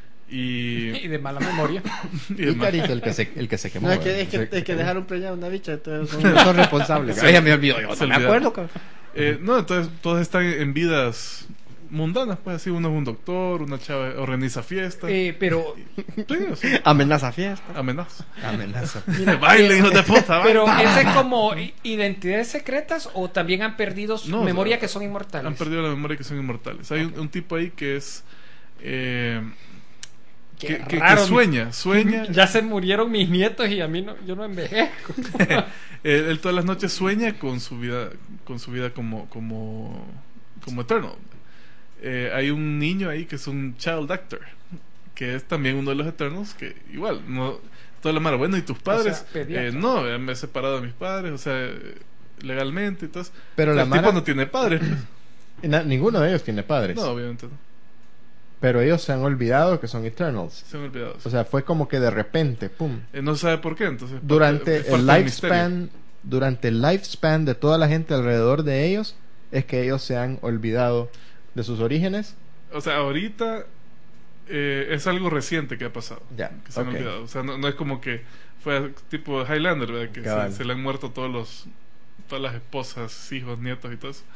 y, Y de mala memoria. y demás. Icaris, el que se, el que se quemó. No, es que, ¿verdad? es que, Se- es que se- dejaron preñada una bicha, entonces son, no son responsables. Se- Ay, ya me olvidó, yo se no me olvidaron. acuerdo, cabrón. Eh, no, entonces todos están en vidas mundanas, pues así, uno es un doctor, una chava organiza fiestas. Eh, pero Sí, así, Amenaza fiesta. amenaza. Amenaza. Baile, hijos de puta, pero baile. ¿es de como i- identidades secretas o también han perdido su No, memoria o sea, que son inmortales? Han perdido la memoria que son inmortales. Hay un, un tipo ahí que es. eh, Qué que, que- que raro. sueña, sueña. Ya se murieron mis nietos y a mí no, yo no envejezco. él, él todas las noches sueña con su vida, con su vida como, como, como Eternal. Eh, hay un niño ahí que es un child actor, que es también uno de los Eternals, que igual, no, toda la mara, bueno, ¿y tus padres? sea, pediatra. Eh, no, eh, me he separado de mis padres, o sea, eh, legalmente y todo eso. Pero O sea, la el mara- tipo no tiene padres. Na- ninguno de ellos tiene padres. No, obviamente no. Pero ellos se han olvidado que son Eternals. Se han olvidado. O sea, fue como que de repente, pum. Eh, no se sabe por qué, entonces. Durante parte- es parte el del misterio. lifespan, durante el lifespan de toda la gente alrededor de ellos, es que ellos se han olvidado de sus orígenes. O sea, ahorita eh, es algo reciente que ha pasado. Ya, Que se han ok. olvidado. O sea, no, no es como que fue tipo Highlander, ¿verdad? Que Cabal. se, se le han muerto todos los, todas las esposas, hijos, nietos y todo eso.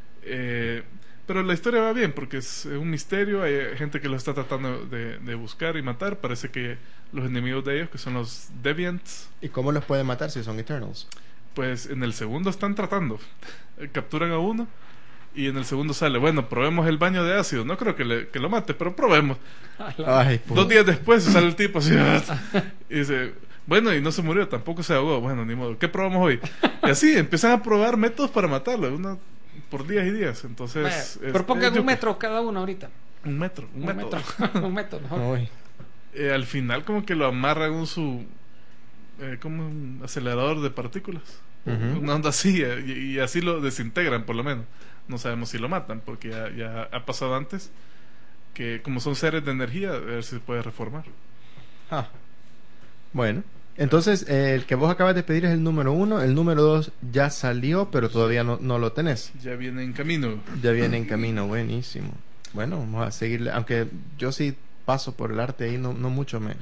Eh, pero la historia va bien porque es un misterio. Hay gente que lo está tratando de, de buscar y matar. Parece que los enemigos de ellos, que son los Deviants, ¿Y cómo los pueden matar si son Eternals? pues en el segundo están tratando. Capturan a uno. Y en el segundo sale, bueno, probemos el baño de ácido. No creo que, le, que lo mate, pero probemos. Ay, puta. Dos días después sale el tipo así. Y dice, bueno, y no se murió, tampoco se ahogó. Bueno, ni modo. ¿Qué probamos hoy? Y así empiezan a probar métodos para matarlo. Uno por días y días. Entonces. Vaya, es- propongan es- un metro cada uno ahorita. Un metro. Un, Un método. metro. Un metro, ¿no? Ay. Eh, al final, como que lo amarran un su. Eh, como un acelerador de partículas. Ujú. Una onda así. eh, y, y así lo desintegran, por lo menos. No sabemos si lo matan, porque ya, ya ha pasado antes. Que como son seres de energía, a ver si se puede reformar. Ah. Bueno, entonces eh, el que vos acabas de pedir es el número uno. El número dos ya salió, pero todavía no, no lo tenés. Ya viene en camino. Ya viene en camino, buenísimo. Bueno, vamos a seguirle. Aunque yo sí paso por el arte ahí, no, no mucho me,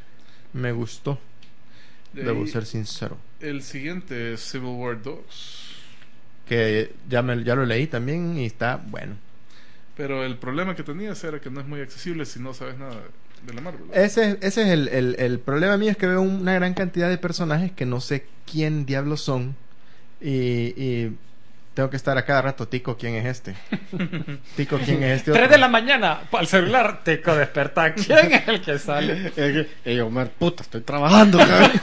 me gustó. De Debo ahí, ser sincero. el siguiente es Civil War dos. Que ya, me, ya lo leí también y está bueno. Pero el problema que tenías era que no es muy accesible si no sabes nada. de la Marvel. Ese, ese es el, el, el problema mío, es que veo una gran cantidad de personajes que no sé quién diablos son. Y, y tengo que estar a cada rato, Tico, ¿quién es este? Tico, ¿quién es este otro? Tres de la mañana, al celular, Tico, despertar. ¿Quién es el que sale? Ey, Omar, puta, estoy trabajando, cabrón.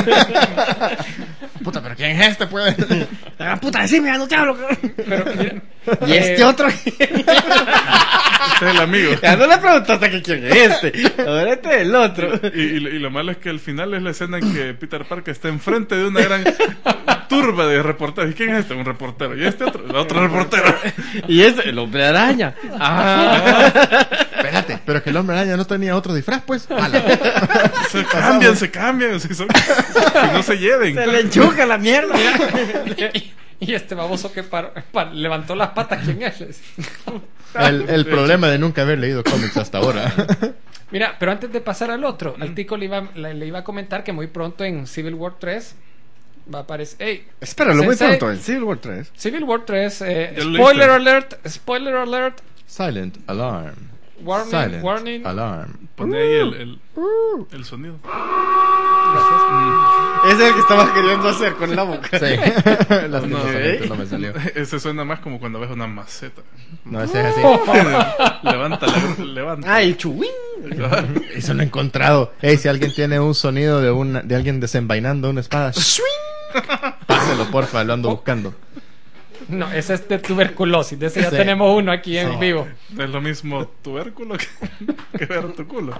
Puta, pero ¿quién es este, pues? Ah, puta, decime, ya no te hablo, cabrón. Pero, miren, Y este eh, otro. Este es el amigo. Ya no le preguntaste que quién es este. Ahora este es el otro. Y, y, lo- y lo malo es que al final es la escena en que Peter Parker está enfrente de una gran turba de reporteros. ¿Y quién es este? Un reportero. ¿Y este otro? El otro reportero. Y este, el hombre araña. Ah. Espérate, pero que el hombre araña no tenía otro disfraz, pues. Ala. Se cambian, se cambian. Si, son- si no se lleven. Se le enchuca la mierda. y, y este baboso que paró- pa- levantó las patas, ¿quién es? El, el problema de nunca haber leído cómics hasta ahora. Mira, pero antes de pasar al otro, al Tico le iba, le, le iba a comentar que muy pronto en Civil War tres va a aparecer... Hey, Espéralo, muy Sensei, pronto, en Civil War tres. Civil War tres, eh, Ya lo spoiler leíste. alert, spoiler alert, Silent alarm. warning, Silent warning. alarm. Pone ahí el, el, el sonido. Ese es el que estabas queriendo hacer con la boca. Sí. Lastimosamente No, no me salió. Ese suena más como cuando ves una maceta. No, ese es así. Levanta, la- levanta. Ah, el chuwín. Eso lo he encontrado. Ey, si alguien tiene un sonido de una, de alguien desenvainando una espada, páselo, porfa, lo ando buscando. No, ese es de tuberculosis, de ese ya Sí. tenemos uno aquí en Sí. vivo. Es lo mismo tubérculo que, que ver tu culo.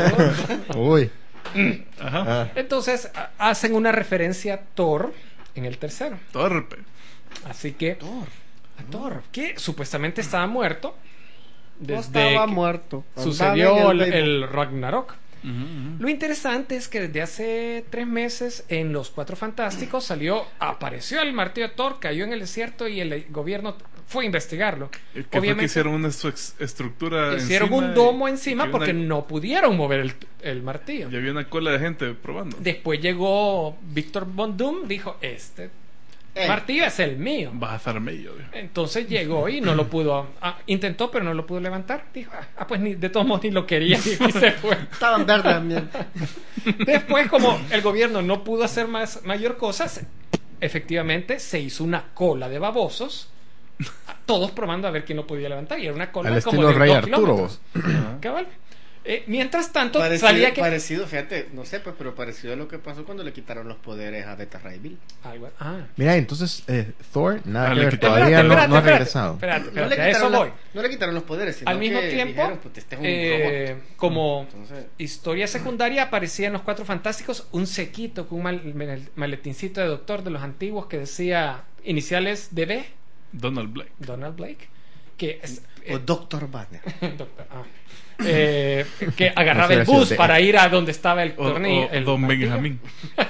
Uy. Ajá. Ah, Entonces a- hacen una referencia a Thor en el tercero. Torpe. Así que a Thor, que supuestamente estaba muerto No desde estaba que muerto. sucedió Andaba el, en el el Ragnarok. Lo interesante es que desde hace tres meses en Los Cuatro Fantásticos salió, apareció el martillo de Thor, cayó en el desierto y el gobierno fue a investigarlo. Que fue que hicieron una estru- estructura hicieron encima un domo y- encima y había porque una- no pudieron mover el, el martillo. Y había una cola de gente probando. Después llegó Víctor Von Doom, dijo, este Eh. martillo es el mío. Vas a estar medio. dijo. Entonces llegó y no lo pudo, ah, intentó pero no lo pudo levantar. Dijo, ah, pues ni, de todos modos ni lo quería y se fue. Estaban verdes también. Después, como el gobierno no pudo hacer más mayor cosas, efectivamente se hizo una cola de babosos, todos probando a ver quién lo podía levantar. Y era una cola al como estilo de Rey dos Arturo. kilómetros. Cabal. Eh, mientras tanto, Parecido, salía que... parecido, fíjate, no sé, pues, pero parecido a lo que pasó cuando le quitaron los poderes a Beta Ray Bill. Algo- ah. Mira, entonces eh, Thor, nada Ah, que le ver, quitaron- todavía no, Espérate, no ha espérate, regresado. Espérate, No espérate, le, a eso quitaron la- voy. no le quitaron los poderes, sino Al mismo que tiempo, dijeron, pues, este es un eh, robot. como Entonces- historia secundaria, aparecía en Los Cuatro Fantásticos un sequito con un mal- mal- maletincito de doctor de los antiguos que decía iniciales de B, Donald Blake. Donald Blake, que es, O eh, Doctor Banner. doctor, ah, eh, que agarraba No sé, el ha sido bus de- para ir a donde estaba el O, tornillo. o el Don martillo. Benjamín.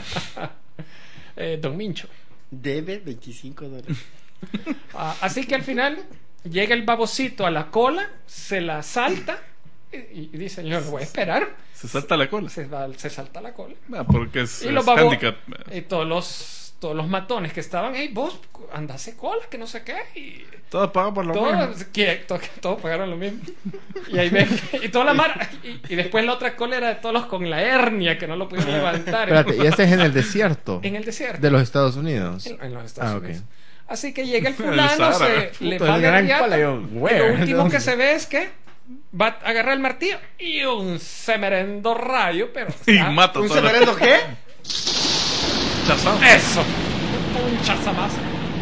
Eh, Don Mincho. Debe veinticinco dólares. Ah, así que al final llega el babocito a la cola, se la salta y, y dice, señor, voy a esperar. Se salta la cola. Se, va- se salta la cola. Ah, porque es, Y es los babos, handicap. y todos los todos los matones que estaban, hey, vos andase cola, que no sé qué, y Todo paga por lo mismo. todos, que, to- todos pagaron lo mismo. Y ahí ven, y toda la mar, y, y después la otra cola era de todos los con la hernia que no lo pudieron levantar. Espérate, y este es en el desierto En el desierto. de los Estados Unidos. En, en los Estados Ah, ok. Unidos. Así que llega el El fulano, Sahara, se le puta, va el a gran riata, cola, yo, y where? lo ¿De último dónde? que se ve es que va a agarrar el martillo y un semerendo rayo, pero Y ah, mata ¿Un toda la- semerendo qué? Chazam. eso, un chazamás.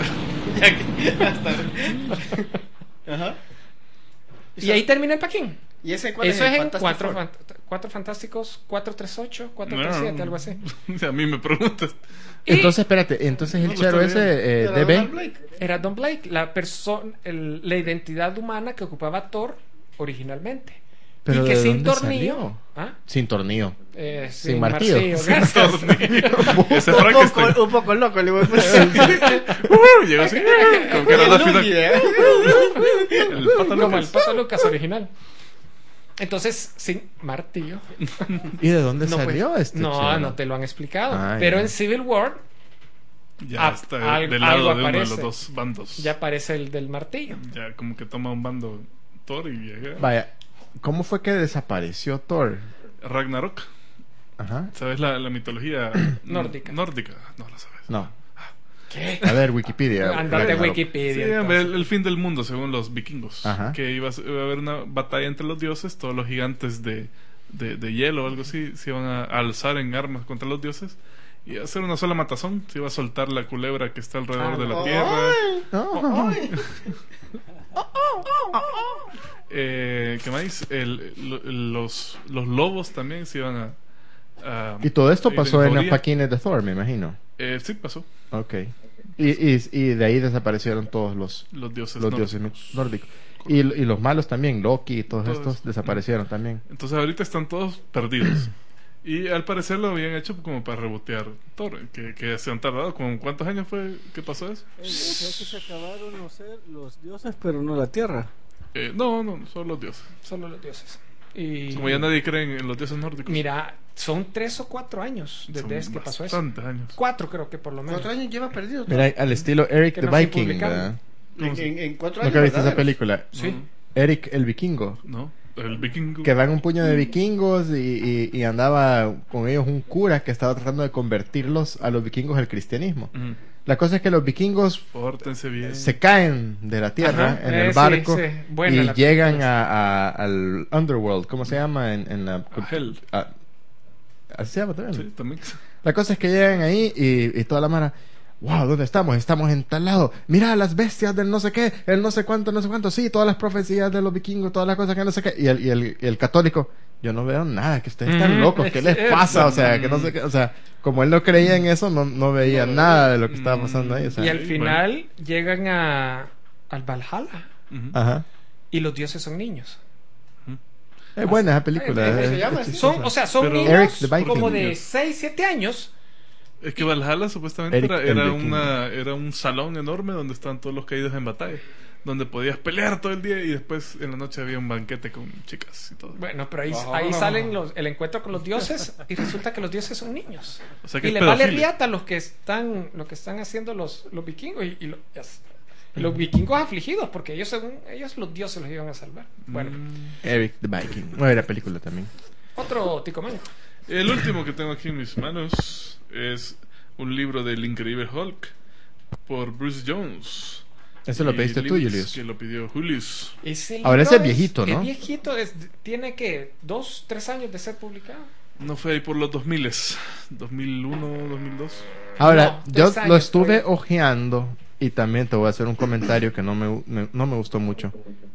Ajá. Y ahí termina el paquín. ¿Y ese cuál Eso es? es el en Fantastic cuatro, Four? fant- cuatro Fantásticos, cuatro tres ocho, cuatro tres siete, No. algo así. Si a mí me preguntas. Y Entonces, espérate, entonces el No, lo chero estoy ese eh, Era D Donald B. Blake. era Don Blake, la persona, el- la identidad humana que ocupaba Thor originalmente. Pero y que ¿de sin dónde tornillo. salió? ¿Ah? Sin tornillo. Eh, Sin martillo. gracias. Ese Un Frankenstein. poco, un poco loco, le voy a poner. Uh, llegó así. Como que era la final. Luigi, ¿eh? El Pato Como el Lucas. Pato Lucas original. Entonces, sin martillo. ¿Y de dónde No, pues, salió este no, chero? no te lo han explicado. Ah, pero ya. en Civil War Ya Ah, está algo- del lado algo de uno de aparece. los dos bandos. ya aparece el del martillo. Ya como que toma un bando Thor y llega. Vaya, ¿Cómo fue que desapareció Thor? Ragnarok. Ajá. ¿Sabes la, la mitología Nórdica. Nórdica. No la sabes. No. ¿Qué? A ver, Wikipedia. Andate a Ragnarok. Wikipedia. Sí, entonces. el, el fin del mundo, según los vikingos. Ajá. Que iba a, ser- iba a haber una batalla entre los dioses, todos los gigantes de, de, de hielo o algo así se iban a alzar en armas contra los dioses y a hacer una sola matazón. Se iba a soltar la culebra que está alrededor Ah, de la no. tierra. No. Eh, ¿Qué más? El, lo- los, los lobos también se iban a... a- Y todo esto ir pasó en las jauría. paquines de Thor, me imagino. Eh, sí, pasó. Ok. Y, y, y de ahí desaparecieron todos los, Los dioses los nórdicos. dioses nórdicos. Y, y los malos también, Loki y todos, Todos. estos desaparecieron también. Entonces ahorita están todos perdidos. Y al parecer lo habían hecho como para rebotear Thor, que, que se han tardado. ¿Con cuántos años fue que pasó eso? Eh, creo que se acabaron los, ser- los dioses, pero no la tierra. Eh, no, no, son los dioses. Solo los dioses. Y Como ya nadie cree en los dioses nórdicos. mira, son tres o cuatro años Son desde que pasó eso. bastantes años. Cuatro creo que por lo menos. Cuatro años lleva perdido. ¿no? Mira, al estilo Eric Que the no se Viking, publicaron. ¿verdad? En, en, en cuatro años. ¿Nunca viste esa verdaderos. película? Sí. Eric el Vikingo. No, el vikingo. Que van un puño de vikingos y, y, y andaba con ellos un cura que estaba tratando de convertirlos a los vikingos al cristianismo. Ujú. La cosa es que los vikingos Pórtense bien. se caen de la tierra Ajá, en eh, el sí, barco sí. Buena y la llegan película. a, a- al underworld. ¿Cómo se llama? En, en la A Hell. a- así se llama también. Sí, también. La cosa es que llegan ahí y, y toda la mara, wow, ¿dónde estamos? Estamos en tal lado. Mira las bestias del no sé qué, el no sé cuánto, no sé cuánto. Sí, todas las profecías de los vikingos, todas las cosas que no sé qué. Y el, y el, y el católico, yo no veo nada, que ustedes están Ujú, locos, ¿qué es les cierto. pasa? O sea, que no sé qué, o sea, como él no creía en eso, no, no veía nada de lo que estaba pasando ahí. O sea, Y al Sí, final llegan a al Valhalla Ujú. ajá. y los dioses son niños. Es buena esa película. ¿cómo es- se es llama? chistosa. Son, o sea, son Pero- niños Eric the Viking. como de seis, siete años. Es que Valhalla supuestamente Eric era, el era, Vikingo. una, era un salón enorme donde estaban todos los caídos en batalla. Donde podías pelear todo el día y después en la noche había un banquete con chicas y todo. Bueno, pero ahí, Oh. ahí salen los, el encuentro con los dioses y resulta que los dioses son niños. O sea que Y es le vale pedofilia. riata los que están, lo que están haciendo los, los vikingos y, y lo- es- y los vikingos afligidos porque ellos según ellos los dioses los iban a salvar. Bueno, Mm. Eric the Viking. Buena la película también. otro ticomán. El último que tengo aquí en mis manos es un libro del Increíble Hulk por Bruce Jones. Eso lo Y pediste tú, Lewis, Julius. Que lo pidió Julius. Ese Ahora libro ese es viejito, ¿no? Es viejito, es- tiene que dos, tres años de ser publicado. No fue ahí por los dos mil, dos mil uno, dos mil dos. Ahora, No, yo tres años, lo estuve todavía. ojeando y también te voy a hacer un comentario que no me, me- no me gustó mucho.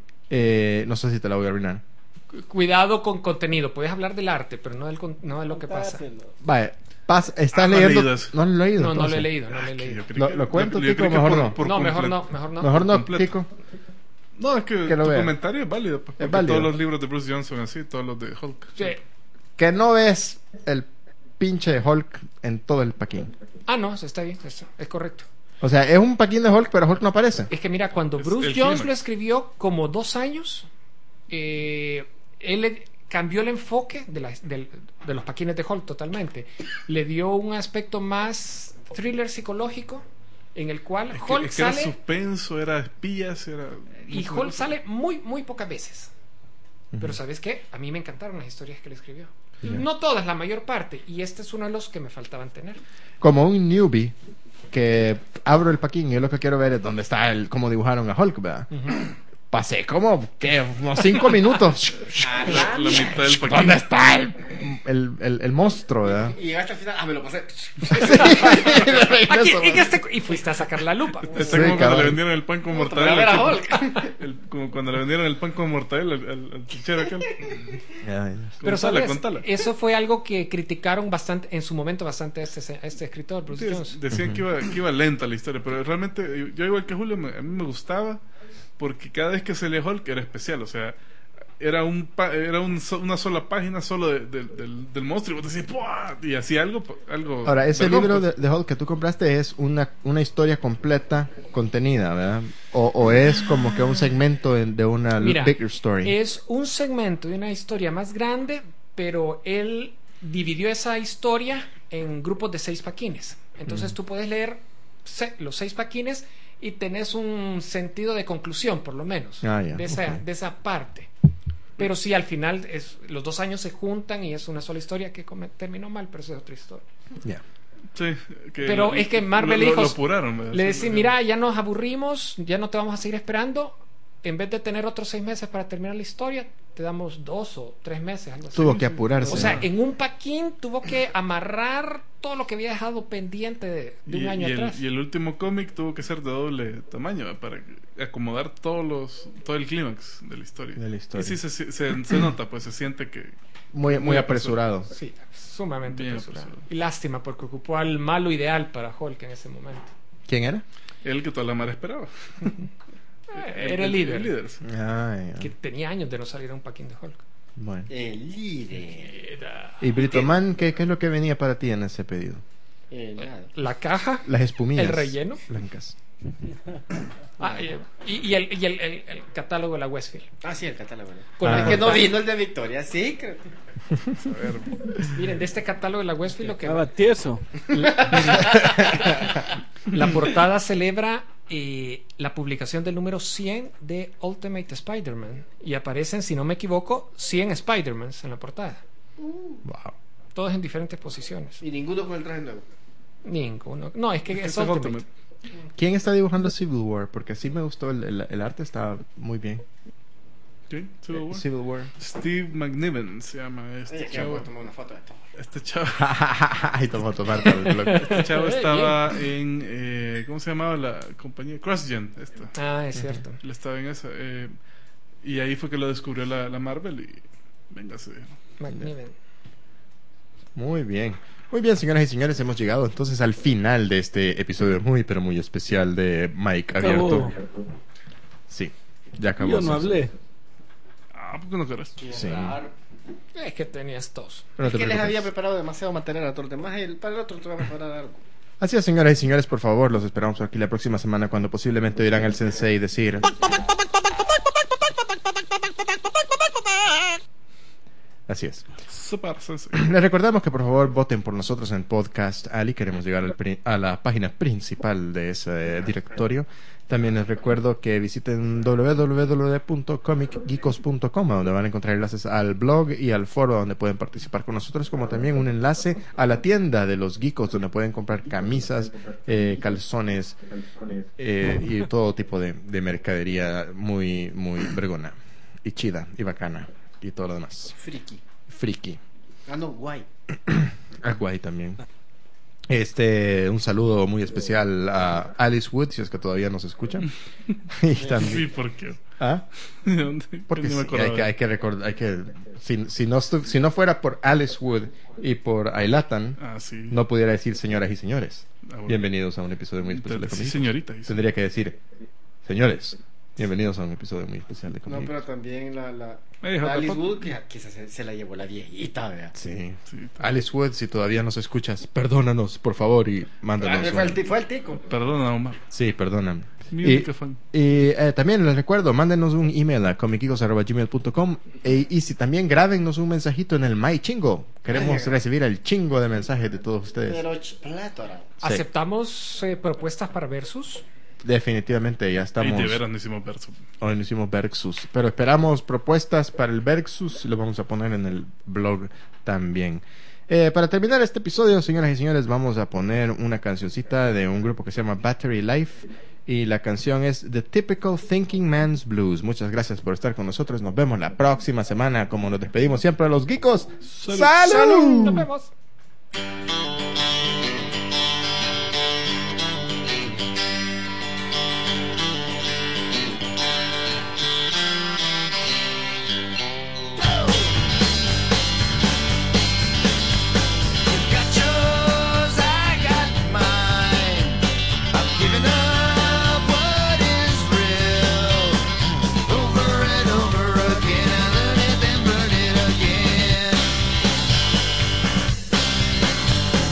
Eh, no sé si te la voy a arruinar. Cu- Cuidado con contenido, puedes hablar del arte, pero no, del, con- no de lo que pasa. Contátelo. Vaya, pasa, estás Ah, no he leyendo. leído eso. No lo he leído. No, no lo he entonces. leído, no lo he Que leído. yo creí Lo- que- lo cuento, yo- yo Tico, creí que mejor por- no. por No, mejor completo. no, mejor no. Mejor no, completo. Tico. No, es que, Que lo tu vea. comentario es válido. pues, porque válido. todos los libros de Bruce Jones son así, todos los de Hulk. Sí. Que no ves el pinche Hulk en todo el paquín. Ah, no, eso está bien, eso es correcto. O sea, es un paquín de Hulk, pero Hulk no aparece. Es que mira, cuando Es Bruce el Jones clímax. lo escribió como dos años, eh, él le cambió el enfoque de, la- del- de los paquines de Hulk totalmente. Le dio un aspecto más thriller psicológico en el cual Es que, Hulk es que era sale suspenso, era espías, era... y Hulk sale muy, muy pocas veces. Pero ¿sabes qué? A mí me encantaron las historias que él escribió. No todas, la mayor parte. Y este es uno de los que me faltaban tener. Como un newbie que abro el paquín y yo lo que quiero ver es dónde está el, cómo dibujaron a Hulk, ¿verdad? Pasé como, ¿qué? Unos cinco minutos. La, la mitad del paquete. ¿Dónde está el, el, el, el monstruo, ¿verdad? Y llegaste al final, ah, me lo pasé. Aquí, y, que este- y fuiste a sacar la lupa. Está Sí, como cuando cabrón. le vendieron el pan con Para ver a mortadela. Hulk. El- como cuando le vendieron el pan con mortadela al, al, al chichero aquel. Pero Contala, sabes, contala. eso fue algo que criticaron bastante en su momento bastante a este, a este escritor, Bruce Sí, es- Jones. decían que, iba, que iba lenta la historia, pero realmente yo, yo igual que Julio, me- a mí me gustaba porque cada vez que se leía Hulk era especial, o sea, era un pa- era un so- una sola página solo de- de- del, del monstruo y vos decís ¡puah! Y hacía algo, algo Ahora, ese vergón, libro pues. de, de Hulk que tú compraste es una, una historia completa contenida, ¿verdad? O, o es como que un segmento de, de una Mira, bigger story. es un segmento de una historia más grande, pero él dividió esa historia en grupos de seis paquines. Entonces tú puedes leer se- los seis paquines y tenés un sentido de conclusión, por lo menos, Ah, ya, de, esa, ok. de esa parte. Pero sí, al final es, los dos años se juntan y es una sola historia que come- terminó mal, pero eso es otra historia. Ya. Sí, que Pero lo- es que Marvel lo, dijo, lo apuraron, ¿verdad? le Sí, decía, lo- mira, ya nos aburrimos, ya no te vamos a seguir esperando. En vez de tener otros seis meses para terminar la historia, te damos dos o tres meses, algo así. Tuvo que apurarse. O sea, ¿no? en un paquín tuvo que amarrar todo lo que había dejado pendiente de, de un y, año y atrás. El, y el último cómic tuvo que ser de doble tamaño, ¿verdad? Para acomodar todos los todo el clímax de la historia. De la historia. Y sí, se, se, se- se nota, pues se siente que... Muy, muy muy apresurado. Sí, sumamente Bien apresurado. apresurado. Y lástima, porque ocupó al malo ideal para Hulk en ese momento. ¿Quién era? Él que toda la mar esperaba. Eh, Era el líder, El líder, sí. Ay, que tenía años de no salir a un paquín de Hulk. bueno. El líder. Era ¿Y Britoman, ¿qué, qué es lo que venía para ti en ese pedido? Eh, nada. la caja, Las espumillas. el relleno. Blancas. Ah, y, y el, y el, el- el catálogo de la Westfield. Ah, sí, el catálogo. ¿no? Con Ah. la Es que no portada- vino el de Victoria, sí, creo. A ver, Miren, de este catálogo de la Westfield, lo que Estaba tieso. la portada celebra eh, la publicación del número cien de Ultimate Spider-Man. Y aparecen, si no me equivoco, cien Spider-Mans en la portada. Wow. Todos en diferentes posiciones. Y ninguno con el traje nuevo. Ninguno. No, es que es este es Ultimate. Ultimate. ¿Quién está dibujando Civil War? Porque sí me gustó, el, el, el arte está muy bien. ¿Qué? Civil War. Civil War. Steve McNiven se llama este Oye, que chavo. voy a tomar una foto de todo. Este chavo, Ahí tomó tomar para el blog. este chavo Eh, estaba en... eh, ¿Cómo se llamaba la compañía? CrossGen. Esta. Ah, es cierto. Él estaba en esa. eh, y ahí fue que lo descubrió la, la Marvel y... Véngase. McNiven. Muy bien. Muy bien, señoras y señores, hemos llegado entonces al final de este episodio muy, pero muy especial de Mike Abierto. Acabó. Sí, ya acabó. Yo no hablé. Ah, ¿por qué no querés? Sí. Es que tenías tos. Pero no Es te que les preocupes. había preparado demasiado material a todos los demás. Y para el otro te voy a preparar algo. Así es, señoras y señores, por favor, los esperamos aquí la próxima semana cuando posiblemente oirán al sensei decir... Así es. Super sensei. Les recordamos que por favor voten por nosotros en Podcast Ali. Queremos llegar al pri- a la página principal de ese directorio. También les recuerdo que visiten doble u doble u doble u punto comic geekos punto com, donde van a encontrar enlaces al blog y al foro donde pueden participar con nosotros, como también un enlace a la tienda de los geekos, donde pueden comprar camisas, eh, calzones eh, y todo tipo de, de mercadería muy, muy vergona y chida y bacana y todo lo demás. Friki. Friki. Ah, no, guay. Ah, guay también. Este, un saludo muy especial a Alice Wood, si es que todavía nos escucha. Y Sí, también, ¿por qué? ¿ah? ¿De dónde? Porque Ni me sí, acordaba. hay que, hay que recordar, hay que, si, si no estu- si no fuera por Alice Wood y por Ailatan, Ah, sí. no pudiera decir señoras y señores. Ah, bueno. Bienvenidos a un episodio muy especial de Sí, Comic. señorita. dice. Tendría que decir, señores, bienvenidos a un episodio muy especial de No, Comic. pero también la, la, Eh, la J. Alice Fox. Wood, que quizás se, se la llevó la viejita, ¿verdad? Sí. Sí, Alice Wood, si todavía nos escuchas, perdónanos, por favor, y Ah, mándanos. fue, el, un- ti- fue el tico. Perdona, Omar. Sí, perdóname. Mi Y, única fan. y, eh, también les recuerdo, mándenos un email a comicicos arroba gmail punto com e, y si también grábennos un mensajito en el My Chingo. Queremos recibir el chingo de mensajes de todos ustedes. Pero ch- plátora. Sí. ¿Aceptamos eh, propuestas para versus? Definitivamente ya estamos. Y de veras no hicimos verso. Hoy no hicimos Versus, pero esperamos propuestas para el Versus y lo vamos a poner en el blog también. Eh, para terminar este episodio, señoras y señores, vamos a poner una cancioncita de un grupo que se llama Battery Life y la canción es The Typical Thinking Man's Blues. Muchas gracias por estar con nosotros. Nos vemos la próxima semana, como nos despedimos siempre a los geekos. ¡Salud! Nos vemos. Got yours, I got mine. I've given up what is real over and over again, and learn it, then burn it again.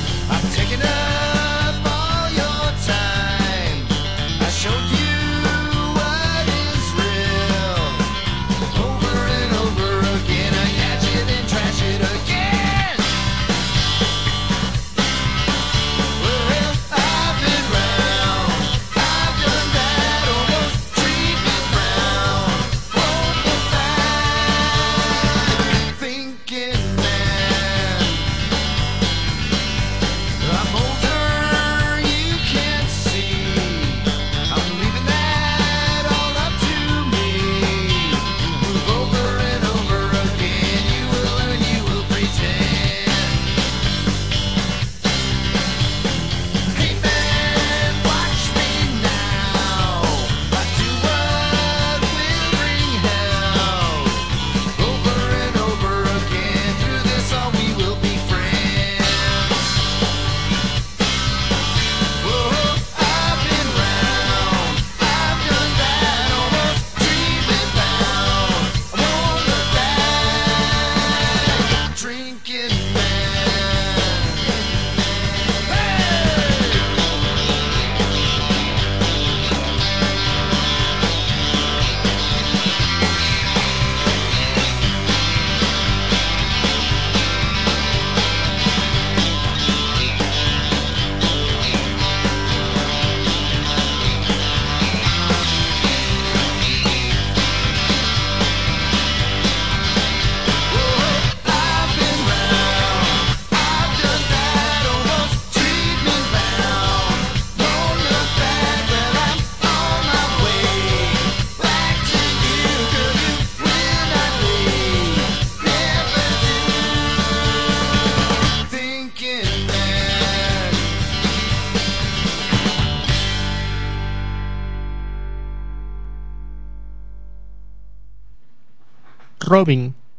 Robin.